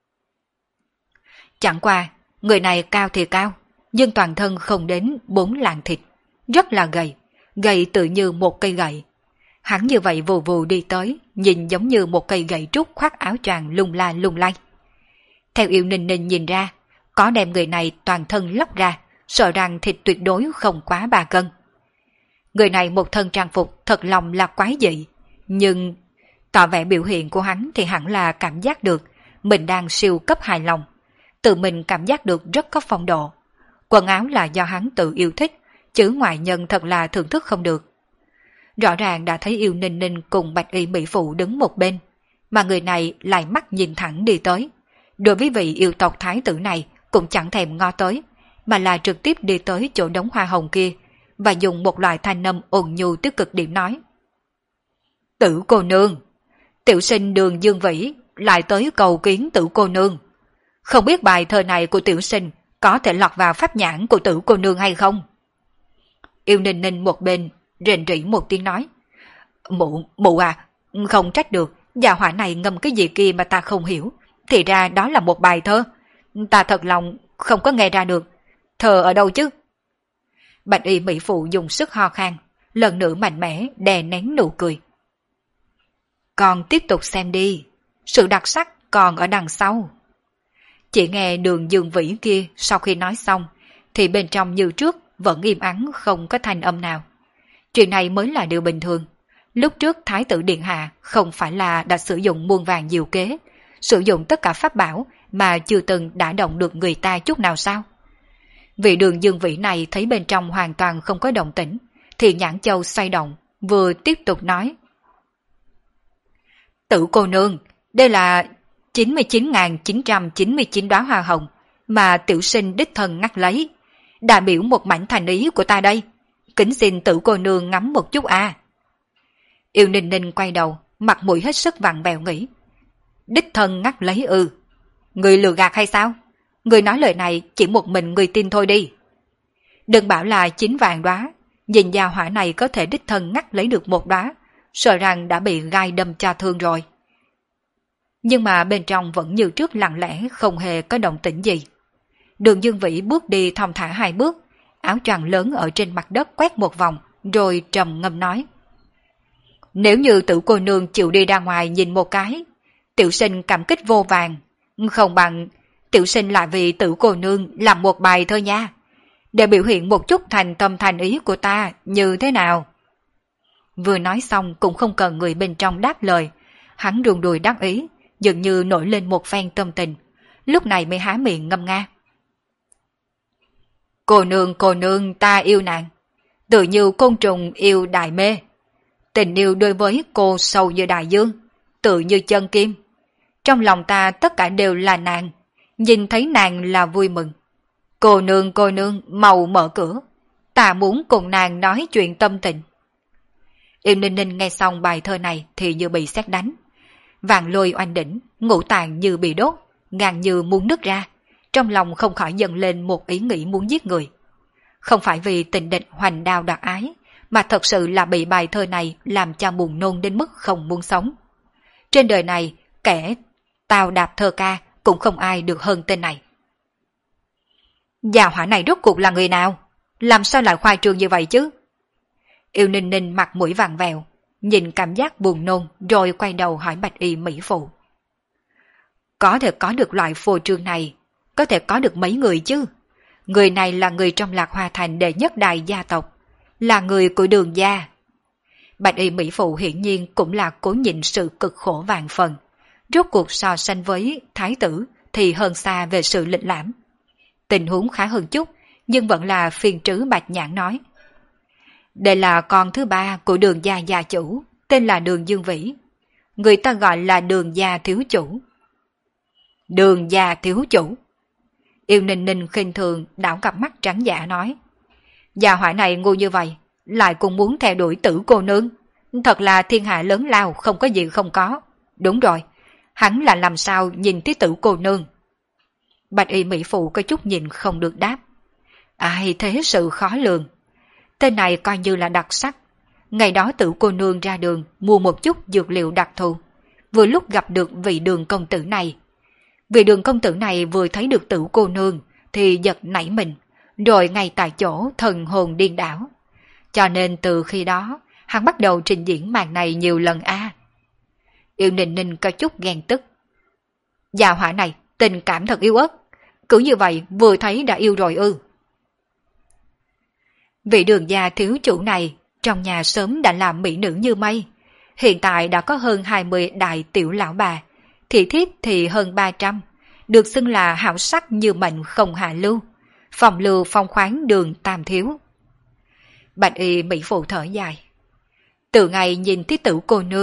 Chẳng qua, người này cao thì cao, nhưng toàn thân không đến bốn lạng thịt, rất là gầy, gầy tự như một cây gậy. Hắn như vậy vù vù đi tới, nhìn giống như một cây gậy trúc khoác áo choàng lung la lung lay. Theo Yêu Ninh Ninh nhìn ra, có đem người này toàn thân lóc ra, sợ rằng thịt tuyệt đối không quá ba cân. Người này một thân trang phục thật lòng là quái dị, nhưng tỏ vẻ biểu hiện của hắn thì hẳn là cảm giác được mình đang siêu cấp hài lòng, tự mình cảm giác được rất có phong độ. Quần áo là do hắn tự yêu thích, chứ ngoại nhân thật là thưởng thức không được. Rõ ràng đã thấy Yêu Ninh Ninh cùng Bạch y mỹ phụ đứng một bên, mà người này lại mắt nhìn thẳng đi tới. Đối với vị yêu tộc thái tử này cũng chẳng thèm ngó tới, mà là trực tiếp đi tới chỗ đống hoa hồng kia, và dùng một loại thanh âm ôn nhu tới cực điểm nói. Tử cô nương, tiểu sinh Đường Dương Vĩ lại tới cầu kiến tử cô nương. Không biết bài thơ này của tiểu sinh có thể lọt vào pháp nhãn của tử cô nương hay không? Yêu Ninh Ninh một bên rền rỉ một tiếng nói. Mụ, mụ à, không trách được, gia hỏa này ngâm cái gì kia mà ta không hiểu. Thì ra đó là một bài thơ. Ta thật lòng không có nghe ra được. Thơ ở đâu chứ? Bạch y mỹ phụ dùng sức ho khan, lần nữa mạnh mẽ đè nén nụ cười. Còn tiếp tục xem đi, sự đặc sắc còn ở đằng sau. Chỉ nghe Đường Dương Vĩ kia sau khi nói xong, thì bên trong như trước vẫn im ắng không có thanh âm nào. Chuyện này mới là điều bình thường. Lúc trước Thái tử Điện Hạ không phải là đã sử dụng muôn vàng diệu kế, sử dụng tất cả pháp bảo mà chưa từng đả động được người ta chút nào sao? Vị Đường Dương Vĩ này thấy bên trong hoàn toàn không có động tĩnh, thì nhãn châu xoay động, vừa tiếp tục nói. Tử cô nương, đây là chín mươi chín nghìn chín trăm chín mươi chín đóa hoa hồng mà tiểu sinh đích thân ngắt lấy, đại biểu một mảnh thành ý của ta đây. Kính xin tử cô nương ngắm một chút à. Yêu Ninh Ninh quay đầu, mặt mũi hết sức vặn vẹo nghĩ. Đích thân ngắt lấy ư? Người lừa gạt hay sao? Người nói lời này chỉ một mình người tin thôi đi. Đừng bảo là chín vạn đóa, nhìn gia hỏa này có thể đích thân ngắt lấy được một đóa, sợ rằng đã bị gai đâm cho thương rồi. Nhưng mà bên trong vẫn như trước lặng lẽ không hề có động tĩnh gì. Đường Dương Vĩ bước đi thong thả hai bước, áo choàng lớn ở trên mặt đất quét một vòng, rồi trầm ngâm nói. Nếu như tử cô nương chịu đi ra ngoài nhìn một cái, tiểu sinh cảm kích vô vàng, không bằng tiểu sinh lại vì tử cô nương làm một bài thơ nha, để biểu hiện một chút thành tâm thành ý của ta như thế nào. Vừa nói xong cũng không cần người bên trong đáp lời, hắn run đùi đắc ý, dường như nổi lên một phen tâm tình, lúc này mới há miệng ngâm nga. Cô nương cô nương ta yêu nàng, tự như côn trùng yêu đại mê, tình yêu đối với cô sâu như đại dương, tự như chân kim. Trong lòng ta tất cả đều là nàng, nhìn thấy nàng là vui mừng. Cô nương cô nương mau mở cửa, ta muốn cùng nàng nói chuyện tâm tình. Yêu Ninh Ninh nghe xong bài thơ này thì như bị sét đánh. Vàng lôi oanh đỉnh, ngũ tạng như bị đốt, ngàn như muốn nứt ra, trong lòng không khỏi dâng lên một ý nghĩ muốn giết người. Không phải vì tình địch hoành đao đoạt ái, mà thật sự là bị bài thơ này làm cho buồn nôn đến mức không muốn sống. Trên đời này, kẻ tào đạp thơ ca cũng không ai được hơn tên này. Gia hỏa này rốt cuộc là người nào? Làm sao lại khoai trương như vậy chứ? Yêu Ninh Ninh mặt mũi vàng vèo, nhìn cảm giác buồn nôn rồi quay đầu hỏi Bạch y mỹ phụ. Có thể có được loại phô trương này, có thể có được mấy người chứ? Người này là người trong Lạc Hoa Thành đệ nhất đại gia tộc, là người của Đường gia. Bạch y mỹ phụ hiển nhiên cũng là cố nhịn sự cực khổ vạn phần. Rốt cuộc so sánh với thái tử thì hơn xa về sự lịch lãm. Tình huống khá hơn chút, nhưng vẫn là phiền trứ Bạch Nhãn nói. Đây là con thứ ba của Đường gia gia chủ, tên là Đường Dương Vĩ. Người ta gọi là Đường gia thiếu chủ. Đường gia thiếu chủ. Yêu Ninh Ninh khinh thường đảo cặp mắt trắng dạ nói. Gia hỏa này ngu như vậy, lại cũng muốn theo đuổi tử cô nương. Thật là thiên hạ lớn lao, không có gì không có. Đúng rồi, hắn là làm sao nhìn thấy tử cô nương? Bạch y mỹ phụ có chút nhìn không được đáp. Ai thế sự khó lường. Tên này coi như là đặc sắc. Ngày đó tử cô nương ra đường mua một chút dược liệu đặc thù, vừa lúc gặp được vị Đường công tử này. Vị Đường công tử này vừa thấy được tử cô nương thì giật nảy mình, rồi ngay tại chỗ thần hồn điên đảo. Cho nên từ khi đó hắn bắt đầu trình diễn màn này nhiều lần a. À. Yêu Ninh Ninh có chút ghen tức. Gia hỏa này tình cảm thật yếu ớt, cứ như vậy vừa thấy đã yêu rồi ư? Vị Đường gia thiếu chủ này trong nhà sớm đã làm mỹ nữ như mây, hiện tại đã có hơn hai mươi đại tiểu lão bà, thị thiếp thì hơn ba trăm, được xưng là hảo sắc như mệnh không hạ lưu, phòng lưu phong khoáng Đường tam thiếu. Bạch y mỹ phụ thở dài. Từ ngày nhìn thấy tử cô nương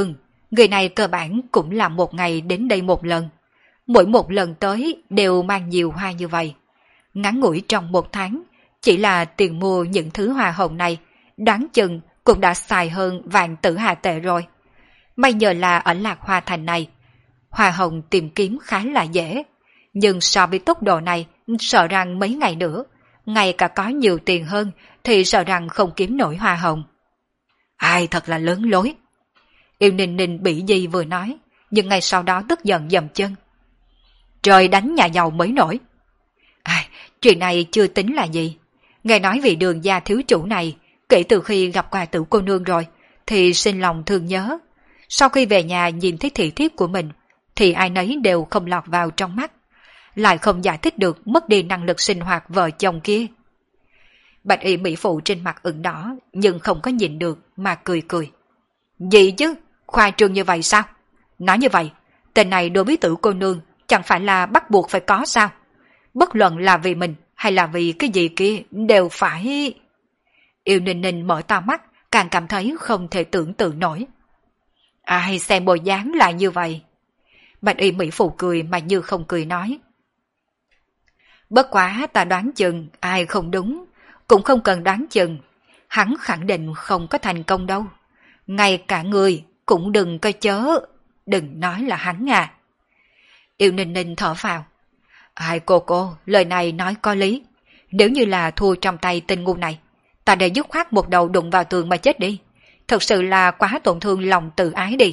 Người này cơ bản cũng là một ngày đến đây một lần. Mỗi một lần tới đều mang nhiều hoa như vậy. Ngắn ngủi trong một tháng, chỉ là tiền mua những thứ hoa hồng này, đoán chừng cũng đã xài hơn vạn tử hà tệ rồi. May nhờ là ở Lạc Hoa Thành này, hoa hồng tìm kiếm khá là dễ. Nhưng so với tốc độ này, sợ rằng mấy ngày nữa, ngay cả có nhiều tiền hơn thì sợ rằng không kiếm nổi hoa hồng. Ai thật là lớn lối. Yêu Ninh Ninh bị gì vừa nói, nhưng ngay sau đó tức giận dầm chân. Trời đánh nhà giàu mới nổi. À, chuyện này chưa tính là gì. Nghe nói vị Đường gia thiếu chủ này, kể từ khi gặp qua Tử cô nương rồi, thì sinh lòng thương nhớ. Sau khi về nhà nhìn thấy thị thiếp của mình, thì ai nấy đều không lọt vào trong mắt. Lại không giải thích được mất đi năng lực sinh hoạt vợ chồng kia. Bạch y mỹ phụ trên mặt ửng đỏ, nhưng không có nhịn được mà cười cười. Gì chứ, khoa trương như vậy sao? Nói như vậy, tên này đối với Tử cô nương chẳng phải là bắt buộc phải có sao? Bất luận là vì mình hay là vì cái gì kia đều phải... Yêu Ninh Ninh mở to mắt, càng cảm thấy không thể tưởng tượng nổi. Ai xem bộ dáng lại như vậy? Bạch y mỹ phụ cười mà như không cười nói. Bất quá ta đoán chừng ai không đúng, cũng không cần đoán chừng. Hắn khẳng định không có thành công đâu. Ngay cả người cũng đừng có chớ, đừng nói là hắn à. Yêu Ninh Ninh thở phào. Ai cô cô, lời này nói có lý. Nếu như là thua trong tay tên ngu này, ta để dứt khoát một đầu đụng vào tường mà chết đi. Thật sự là quá tổn thương lòng tự ái đi.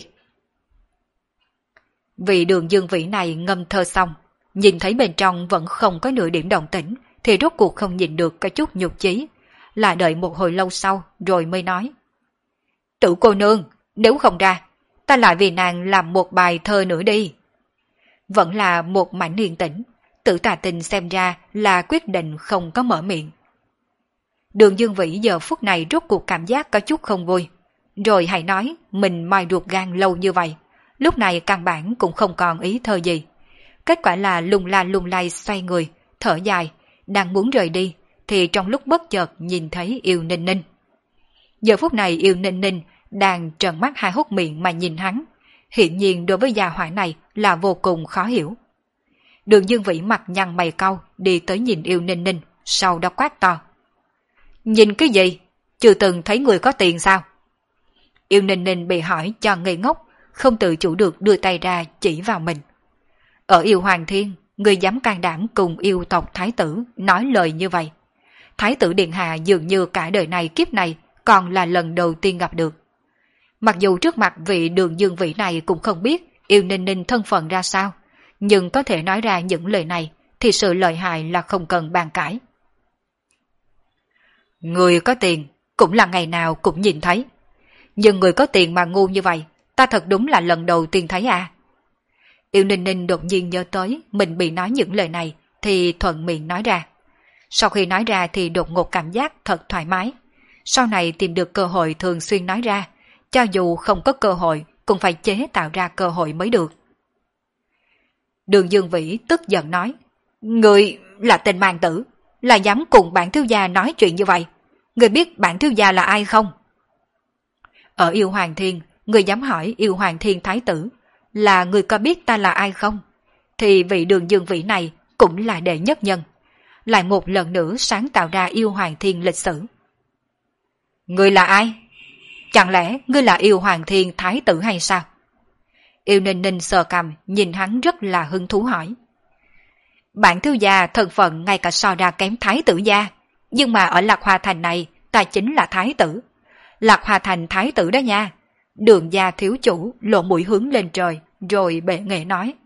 Vị Đường Dương Vĩ này ngâm thơ xong, nhìn thấy bên trong vẫn không có nửa điểm động tĩnh, thì rốt cuộc không nhìn được có chút nhục chí, là đợi một hồi lâu sau rồi mới nói. Tử cô nương, nếu không ra, ta lại vì nàng làm một bài thơ nữa đi. Vẫn là một mảnh yên tĩnh, Tử Tà Tình xem ra là quyết định không có mở miệng. Đường Dương Vĩ giờ phút này rốt cuộc cảm giác có chút không vui. Rồi hãy nói mình moi ruột gan lâu như vậy, lúc này căn bản cũng không còn ý thơ gì. Kết quả là lung la lung lay xoay người, thở dài, đang muốn rời đi, thì trong lúc bất chợt nhìn thấy Yêu Ninh Ninh. Giờ phút này Yêu Ninh Ninh đang trợn mắt hai hốc miệng mà nhìn hắn, hiển nhiên đối với gia hỏa này là vô cùng khó hiểu. Đường Dương Vĩ mặt nhăn mày cau đi tới nhìn Yêu Ninh Ninh, sau đó quát to. Nhìn cái gì? Chưa từng thấy người có tiền sao? Yêu Ninh Ninh bị hỏi cho ngây ngốc, không tự chủ được đưa tay ra chỉ vào mình. Ở Yêu Hoàng Thiên, người dám can đảm cùng yêu tộc Thái tử nói lời như vậy. Thái tử Điện Hạ dường như cả đời này kiếp này còn là lần đầu tiên gặp được. Mặc dù trước mặt vị Đường Dương Vĩ này cũng không biết Yêu Ninh Ninh thân phận ra sao, nhưng có thể nói ra những lời này thì sự lợi hại là không cần bàn cãi. Người có tiền cũng là ngày nào cũng nhìn thấy. Nhưng người có tiền mà ngu như vậy, ta thật đúng là lần đầu tiên thấy à. Yêu Ninh Ninh đột nhiên nhớ tới mình bị nói những lời này thì thuận miệng nói ra. Sau khi nói ra thì đột ngột cảm giác thật thoải mái. Sau này tìm được cơ hội thường xuyên nói ra, cho dù không có cơ hội cũng phải chế tạo ra cơ hội mới được. Đường Dương Vĩ tức giận nói. Người là tên mang tử, là dám cùng bản thiếu gia nói chuyện như vậy. Người biết bản thiếu gia là ai không? Ở Yêu Hoàng Thiên, người dám hỏi Yêu Hoàng Thiên Thái tử là người có biết ta là ai không? Thì vị Đường Dương Vĩ này cũng là đệ nhất nhân. Lại một lần nữa sáng tạo ra Yêu Hoàng Thiên lịch sử. Người là ai? Chẳng lẽ ngươi là Yêu Hoàng Thiên Thái tử hay sao? Yêu Ninh Ninh sờ cằm nhìn hắn rất là hứng thú hỏi. Bản thiếu gia thân phận ngay cả so ra kém Thái tử gia, nhưng mà ở Lạc Hoa Thành này ta chính là Thái tử. Lạc Hoa Thành Thái tử đó nha. Đường gia thiếu chủ lộ mũi hướng lên trời rồi bệ nghệ nói.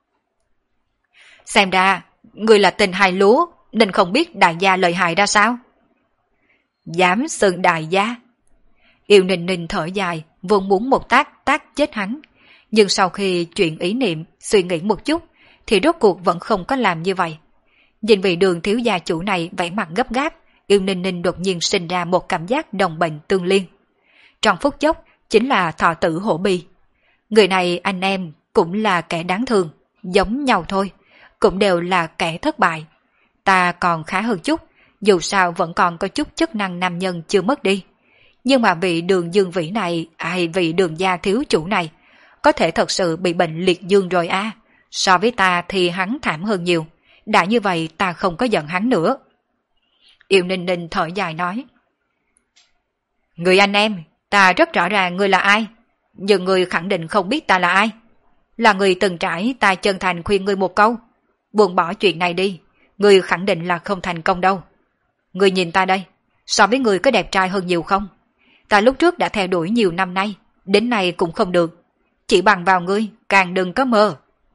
Xem ra người là tên hài lúa nên không biết đại gia lợi hại ra sao. Dám xưng đại gia. Yêu Ninh Ninh thở dài, vốn muốn một tác tác chết hắn. Nhưng sau khi chuyển ý niệm, suy nghĩ một chút, thì rốt cuộc vẫn không có làm như vậy. Nhìn vị Đường thiếu gia chủ này vẻ mặt gấp gáp, Yêu Ninh Ninh đột nhiên sinh ra một cảm giác đồng bệnh tương liên. Trong phút chốc chính là thọ tử hổ bi. Người này anh em cũng là kẻ đáng thương, giống nhau thôi, cũng đều là kẻ thất bại. Ta còn khá hơn chút, dù sao vẫn còn có chút chức năng nam nhân chưa mất đi. Nhưng mà vị Đường Dương Vĩ này, ai vị Đường gia thiếu chủ này, có thể thật sự bị bệnh liệt dương rồi a. So với ta thì hắn thảm hơn nhiều. Đã như vậy ta không có giận hắn nữa. Yêu Ninh Ninh thở dài nói. Người anh em, ta rất rõ ràng người là ai. Nhưng người khẳng định không biết ta là ai. Là người từng trải, ta chân thành khuyên người một câu. Buông bỏ chuyện này đi. Người khẳng định là không thành công đâu. Người nhìn ta đây. So với người có đẹp trai hơn nhiều không? Ta lúc trước đã theo đuổi nhiều năm nay. Đến nay cũng không được. Chỉ bằng vào ngươi, càng đừng có mơ.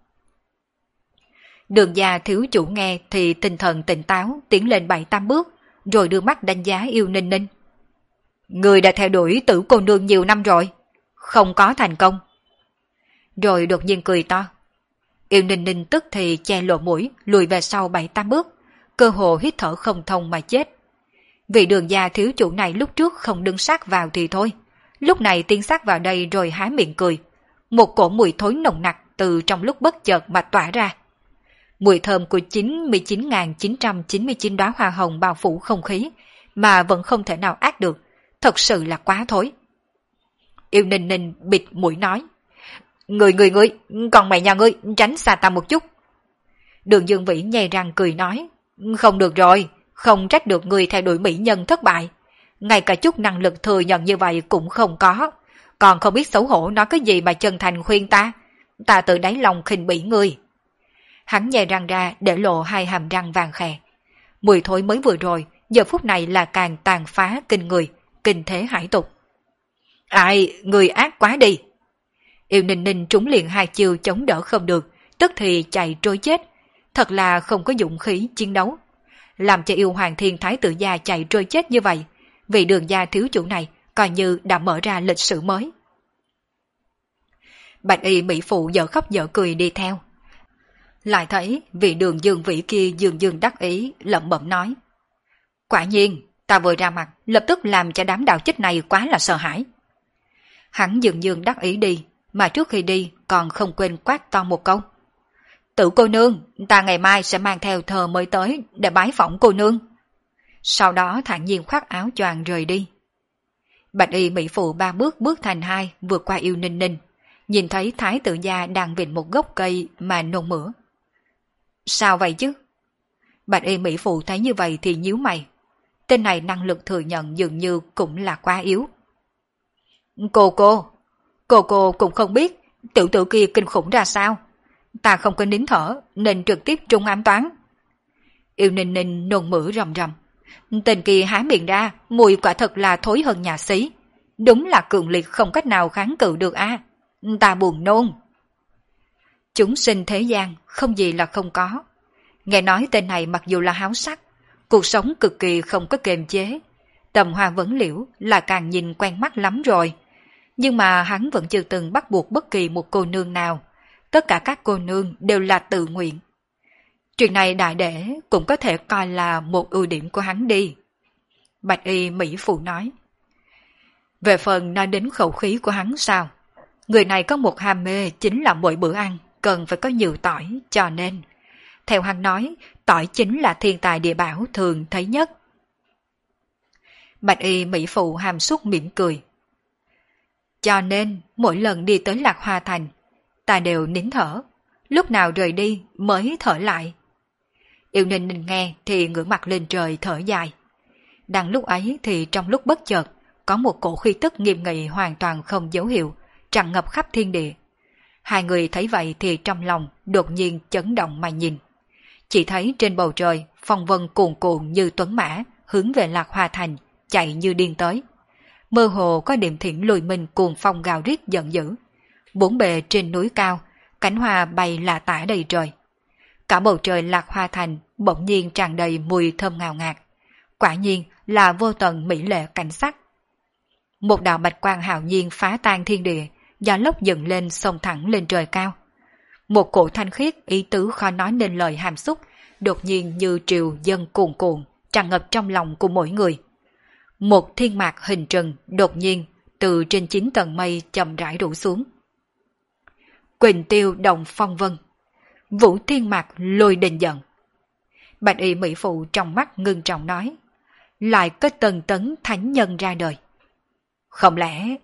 Đường gia thiếu chủ nghe thì tinh thần tỉnh táo, tiến lên bảy tám bước, rồi đưa mắt đánh giá Yêu Ninh Ninh. Người đã theo đuổi Tử cô nương nhiều năm rồi, không có thành công. Rồi đột nhiên cười to. Yêu Ninh Ninh tức thì che lộ mũi, lùi về sau bảy tám bước, cơ hồ hít thở không thông mà chết. Vì đường gia thiếu chủ này lúc trước không đứng sát vào thì thôi, lúc này tiến sát vào đây rồi há miệng cười. Một cổ mùi thối nồng nặc từ trong lúc bất chợt mà tỏa ra. Mùi thơm của chín mươi chín nghìn chín trăm chín mươi chín đóa hoa hồng bao phủ không khí, mà vẫn không thể nào át được, thật sự là quá thối. Yêu Ninh Ninh bịt mũi nói. Người người người, còn mẹ nhà ngươi, tránh xa ta một chút. Đường Dương Vĩ nhè răng cười nói. Không được rồi, không trách được người theo đuổi mỹ nhân thất bại. Ngay cả chút năng lực thừa nhận như vậy cũng không có. Còn không biết xấu hổ nói cái gì mà chân thành khuyên ta. Ta tự đáy lòng khinh bỉ ngươi. Hắn nhè răng ra để lộ hai hàm răng vàng khè. Mùi thối mới vừa rồi, giờ phút này là càng tàn phá kinh người, kinh thế hải tục. Ai, người ác quá đi. Yêu Ninh Ninh trúng liền hai chiêu chống đỡ không được, tức thì chạy trối chết. Thật là không có dũng khí chiến đấu. Làm cho Yêu Hoàng Thiên Thái tử gia chạy trôi chết như vậy, vì đường gia thiếu chủ này coi như đã mở ra lịch sử mới. Bạch y mỹ phụ dở khóc dở cười đi theo. Lại thấy vị đường Dương Vĩ kia dương dương đắc ý lẩm bẩm nói. Quả nhiên, ta vừa ra mặt lập tức làm cho đám đạo chích này quá là sợ hãi. Hắn dương dương đắc ý đi, mà trước khi đi còn không quên quát to một câu. Tử cô nương, ta ngày mai sẽ mang theo thờ mới tới để bái phỏng cô nương. Sau đó thản nhiên khoác áo choàng rời đi. Bạch y mỹ phụ ba bước bước thành hai vượt qua Yêu Ninh Ninh, nhìn thấy thái tử gia đang vịn một gốc cây mà nôn mửa. Sao vậy chứ? Bạch y mỹ phụ thấy như vậy thì nhíu mày. Tên này năng lực thừa nhận dường như cũng là quá yếu. Cô cô, cô cô cũng không biết tiểu tử kia kinh khủng ra sao. Ta không có nín thở nên trực tiếp trung ám toán. Yêu Ninh Ninh nôn mửa rầm rầm. Tên kia há miệng ra, mùi quả thật là thối hơn nhà xí. Đúng là cường liệt không cách nào kháng cự được a. À. Ta buồn nôn. Chúng sinh thế gian không gì là không có. Nghe nói tên này mặc dù là háo sắc, cuộc sống cực kỳ không có kiềm chế. Tầm hoa vấn liễu là càng nhìn quen mắt lắm rồi. Nhưng mà hắn vẫn chưa từng bắt buộc bất kỳ một cô nương nào. Tất cả các cô nương đều là tự nguyện. Chuyện này đại để cũng có thể coi là một ưu điểm của hắn đi. Bạch y mỹ phụ nói. Về phần nói đến khẩu khí của hắn sao? Người này có một ham mê chính là mỗi bữa ăn cần phải có nhiều tỏi, cho nên theo hắn nói, tỏi chính là thiên tài địa bảo thường thấy nhất. Bạch y mỹ phụ hàm xúc mỉm cười. Cho nên mỗi lần đi tới Lạc Hoa Thành, ta đều nín thở, lúc nào rời đi mới thở lại. Yêu Ninh Ninh nghe thì ngửa mặt lên trời thở dài. Đang lúc ấy thì trong lúc bất chợt, có một cổ khí tức nghiêm nghị hoàn toàn không dấu hiệu, tràn ngập khắp thiên địa. Hai người thấy vậy thì trong lòng đột nhiên chấn động mà nhìn. Chỉ thấy trên bầu trời, phong vân cuồn cuộn như tuấn mã, hướng về Lạc Hoa Thành, chạy như điên tới. Mơ hồ có điểm thiển lùi mình cuồng phong gào rít giận dữ. Bốn bề trên núi cao, cánh hoa bay lả tả đầy trời. Cả bầu trời Lạc Hoa Thành bỗng nhiên tràn đầy mùi thơm ngào ngạt. Quả nhiên là vô tận mỹ lệ cảnh sắc. Một đạo bạch quang hào nhiên phá tan thiên địa, gió lốc dựng lên xông thẳng lên trời cao. Một cổ thanh khiết ý tứ khó nói nên lời hàm xúc, đột nhiên như triều dân cuồn cuộn, tràn ngập trong lòng của mỗi người. Một thiên mạc hình trừng đột nhiên từ trên chín tầng mây chậm rãi rủ xuống. Quỳnh tiêu động phong vân, vũ thiên mạc lôi đình giận. Bạch y mỹ phụ trong mắt ngưng trọng nói, lại có tần tấn thánh nhân ra đời. Không lẽ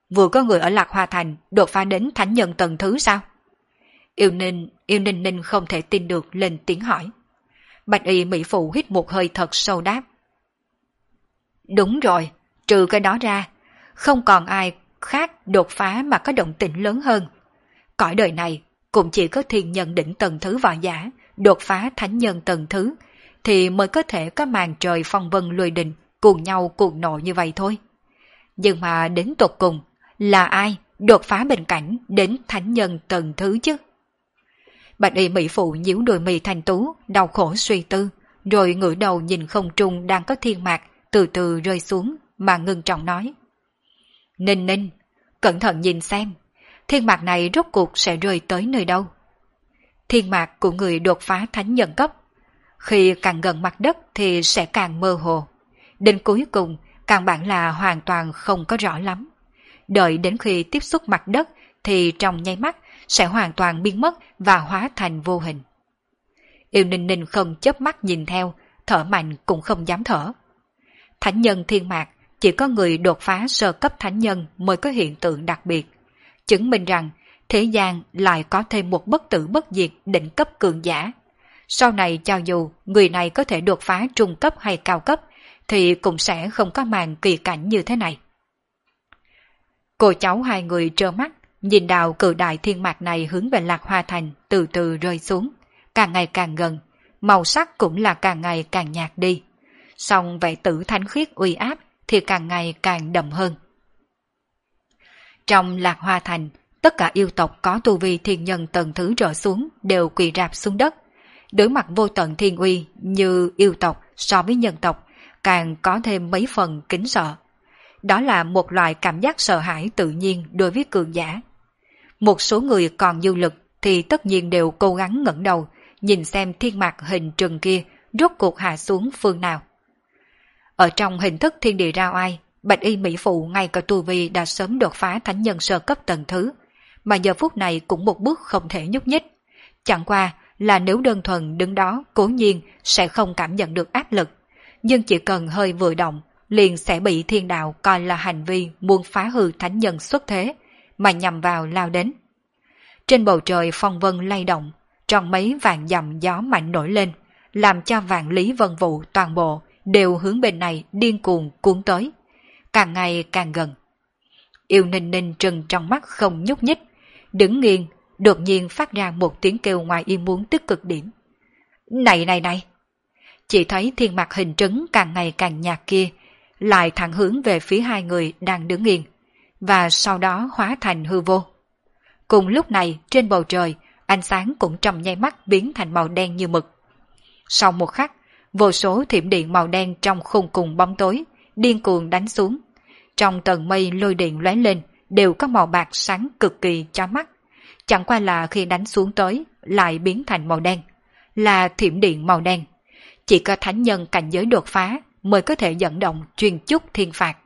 vừa có người ở Lạc Hoa Thành đột phá đến thánh nhân tầng thứ sao? Yêu Ninh, Yêu Ninh Ninh không thể tin được lên tiếng hỏi. Bạch y mỹ phụ hít một hơi thật sâu đáp. Đúng rồi, trừ cái đó ra, không còn ai khác đột phá mà có động tĩnh lớn hơn. Cõi đời này cũng chỉ có thiên nhân đỉnh tầng thứ võ giả đột phá thánh nhân tầng thứ thì mới có thể có màn trời phong vân lùi đình cùng nhau cuồng nộ như vậy thôi. Nhưng mà đến tột cùng là ai đột phá bình cảnh đến thánh nhân tầng thứ chứ? Bạch y mỹ phụ nhíu đôi mì thanh tú, đau khổ suy tư, rồi ngửa đầu nhìn không trung đang có thiên mạc từ từ rơi xuống mà ngưng trọng nói. Ninh Ninh, cẩn thận nhìn xem, thiên mạc này rốt cuộc sẽ rơi tới nơi đâu? Thiên mạc của người đột phá thánh nhân cấp, khi càng gần mặt đất thì sẽ càng mơ hồ, đến cuối cùng căn bản là hoàn toàn không có rõ lắm. Đợi đến khi tiếp xúc mặt đất thì trong nháy mắt sẽ hoàn toàn biến mất và hóa thành vô hình. Yêu Ninh Ninh không chớp mắt nhìn theo, thở mạnh cũng không dám thở. Thánh nhân thiên mạc chỉ có người đột phá sơ cấp thánh nhân mới có hiện tượng đặc biệt, chứng minh rằng thế gian lại có thêm một bất tử bất diệt đỉnh cấp cường giả. Sau này cho dù người này có thể đột phá trung cấp hay cao cấp thì cũng sẽ không có màn kỳ cảnh như thế này. Cô cháu hai người trơ mắt nhìn đạo cự đại thiên mạc này hướng về Lạc Hoa Thành từ từ rơi xuống, càng ngày càng gần, màu sắc cũng là càng ngày càng nhạt đi. Song vẻ tử thánh khiết uy áp thì càng ngày càng đậm hơn. Trong Lạc Hoa Thành, tất cả yêu tộc có tu vi thiên nhân tầng thứ trở xuống đều quỳ rạp xuống đất. Đối mặt vô tận thiên uy như yêu tộc so với nhân tộc càng có thêm mấy phần kính sợ. Đó là một loại cảm giác sợ hãi tự nhiên đối với cường giả. Một số người còn dư lực thì tất nhiên đều cố gắng ngẩng đầu nhìn xem thiên mạc hình trừng kia rốt cuộc hạ xuống phương nào. Ở trong hình thức thiên địa ra oai, bạch y mỹ phụ ngay cả tu vi đã sớm đột phá thánh nhân sơ cấp tầng thứ, mà giờ phút này cũng một bước không thể nhúc nhích. Chẳng qua là nếu đơn thuần đứng đó cố nhiên sẽ không cảm nhận được áp lực, nhưng chỉ cần hơi vừa động liền sẽ bị thiên đạo coi là hành vi muốn phá hư thánh nhân xuất thế mà nhằm vào lao đến. Trên bầu trời phong vân lay động, tròn mấy vạn dặm gió mạnh nổi lên, làm cho vạn lý vân vụ toàn bộ đều hướng bên này điên cuồng cuốn tới, càng ngày càng gần. Yêu Ninh Ninh trừng trong mắt không nhúc nhích, đứng nghiêng, đột nhiên phát ra một tiếng kêu ngoài ý muốn tức cực điểm. Này này này! Chỉ thấy thiên mạc hình trứng càng ngày càng nhạt kia lại thẳng hướng về phía hai người đang đứng nghiêng, và sau đó hóa thành hư vô. Cùng lúc này trên bầu trời, ánh sáng cũng trong nháy mắt biến thành màu đen như mực. Sau một khắc, vô số thiểm điện màu đen trong khung cùng bóng tối điên cuồng đánh xuống. Trong tầng mây lôi điện lóe lên đều có màu bạc sáng cực kỳ chói mắt. Chẳng qua là khi đánh xuống tới lại biến thành màu đen, là thiểm điện màu đen. Chỉ có thánh nhân cảnh giới đột phá mới có thể dẫn động truyền chúc thiên phạt.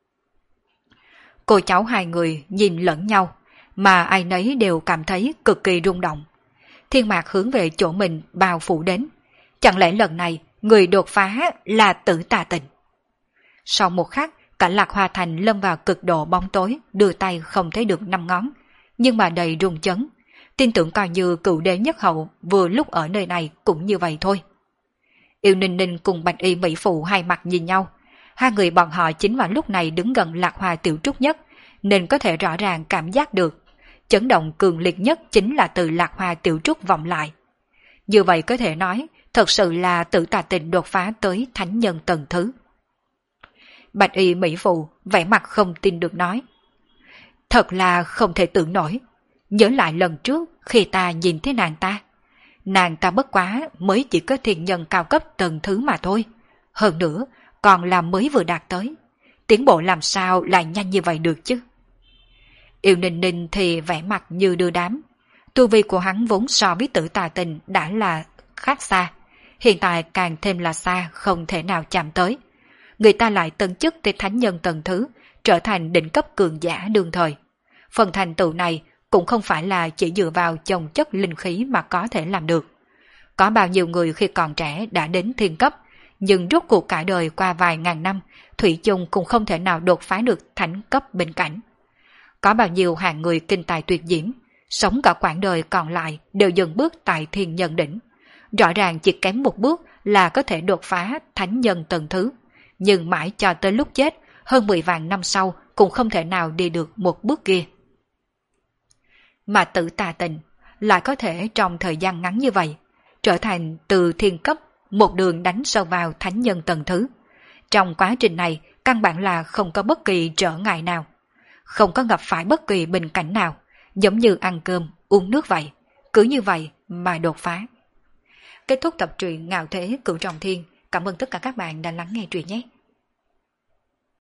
Cô cháu hai người nhìn lẫn nhau, mà ai nấy đều cảm thấy cực kỳ rung động. Thiên mạc hướng về chỗ mình bao phủ đến. Chẳng lẽ lần này người đột phá là Tử Tà Tình? Sau một khắc, cả Lạc Hoa Thành lâm vào cực độ bóng tối, đưa tay không thấy được năm ngón, nhưng mà đầy rung chấn. Tin tưởng coi như cựu đế nhất hậu vừa lúc ở nơi này cũng như vậy thôi. Yêu Ninh Ninh cùng bạch y mỹ phụ hai mặt nhìn nhau. Hai người bọn họ chính vào lúc này đứng gần Lạc Hoa tiểu trúc nhất, nên có thể rõ ràng cảm giác được. Chấn động cường liệt nhất chính là từ Lạc Hoa tiểu trúc vọng lại. Như vậy có thể nói, thật sự là Tử Tà Tình đột phá tới thánh nhân tầng thứ. Bạch y mỹ phụ vẻ mặt không tin được nói. Thật là không thể tưởng nổi. Nhớ lại lần trước khi ta nhìn thấy nàng ta. Nàng ta bất quá mới chỉ có thiên nhân cao cấp tầng thứ mà thôi. Hơn nữa, còn là mới vừa đạt tới. Tiến bộ làm sao lại nhanh như vậy được chứ? Yêu Ninh Ninh thì vẻ mặt như đưa đám. Tu vi của hắn vốn so với Tử Tà Tình đã là khác xa. Hiện tại càng thêm là xa, không thể nào chạm tới. Người ta lại tấn chức tới thánh nhân tầng thứ, trở thành đỉnh cấp cường giả đương thời. Phần thành tựu này cũng không phải là chỉ dựa vào chồng chất linh khí mà có thể làm được. Có bao nhiêu người khi còn trẻ đã đến thiên cấp, nhưng rốt cuộc cả đời qua vài ngàn năm, thủy chung cũng không thể nào đột phá được thánh cấp bên cạnh. Có bao nhiêu hạng người kinh tài tuyệt diễm, sống cả quãng đời còn lại đều dừng bước tại thiên nhân đỉnh. Rõ ràng chỉ kém một bước là có thể đột phá thánh nhân tầng thứ, nhưng mãi cho tới lúc chết, hơn mười vạn năm sau cũng không thể nào đi được một bước kia. Mà Tử Tà Tình lại có thể trong thời gian ngắn như vậy, trở thành từ thiên cấp một đường đánh sâu vào thánh nhân tầng thứ. Trong quá trình này, căn bản là không có bất kỳ trở ngại nào, không có gặp phải bất kỳ bình cảnh nào, giống như ăn cơm, uống nước vậy, cứ như vậy mà đột phá. Kết thúc tập truyện Ngạo Thế Cửu Trọng Thiên. Cảm ơn tất cả các bạn đã lắng nghe truyện nhé.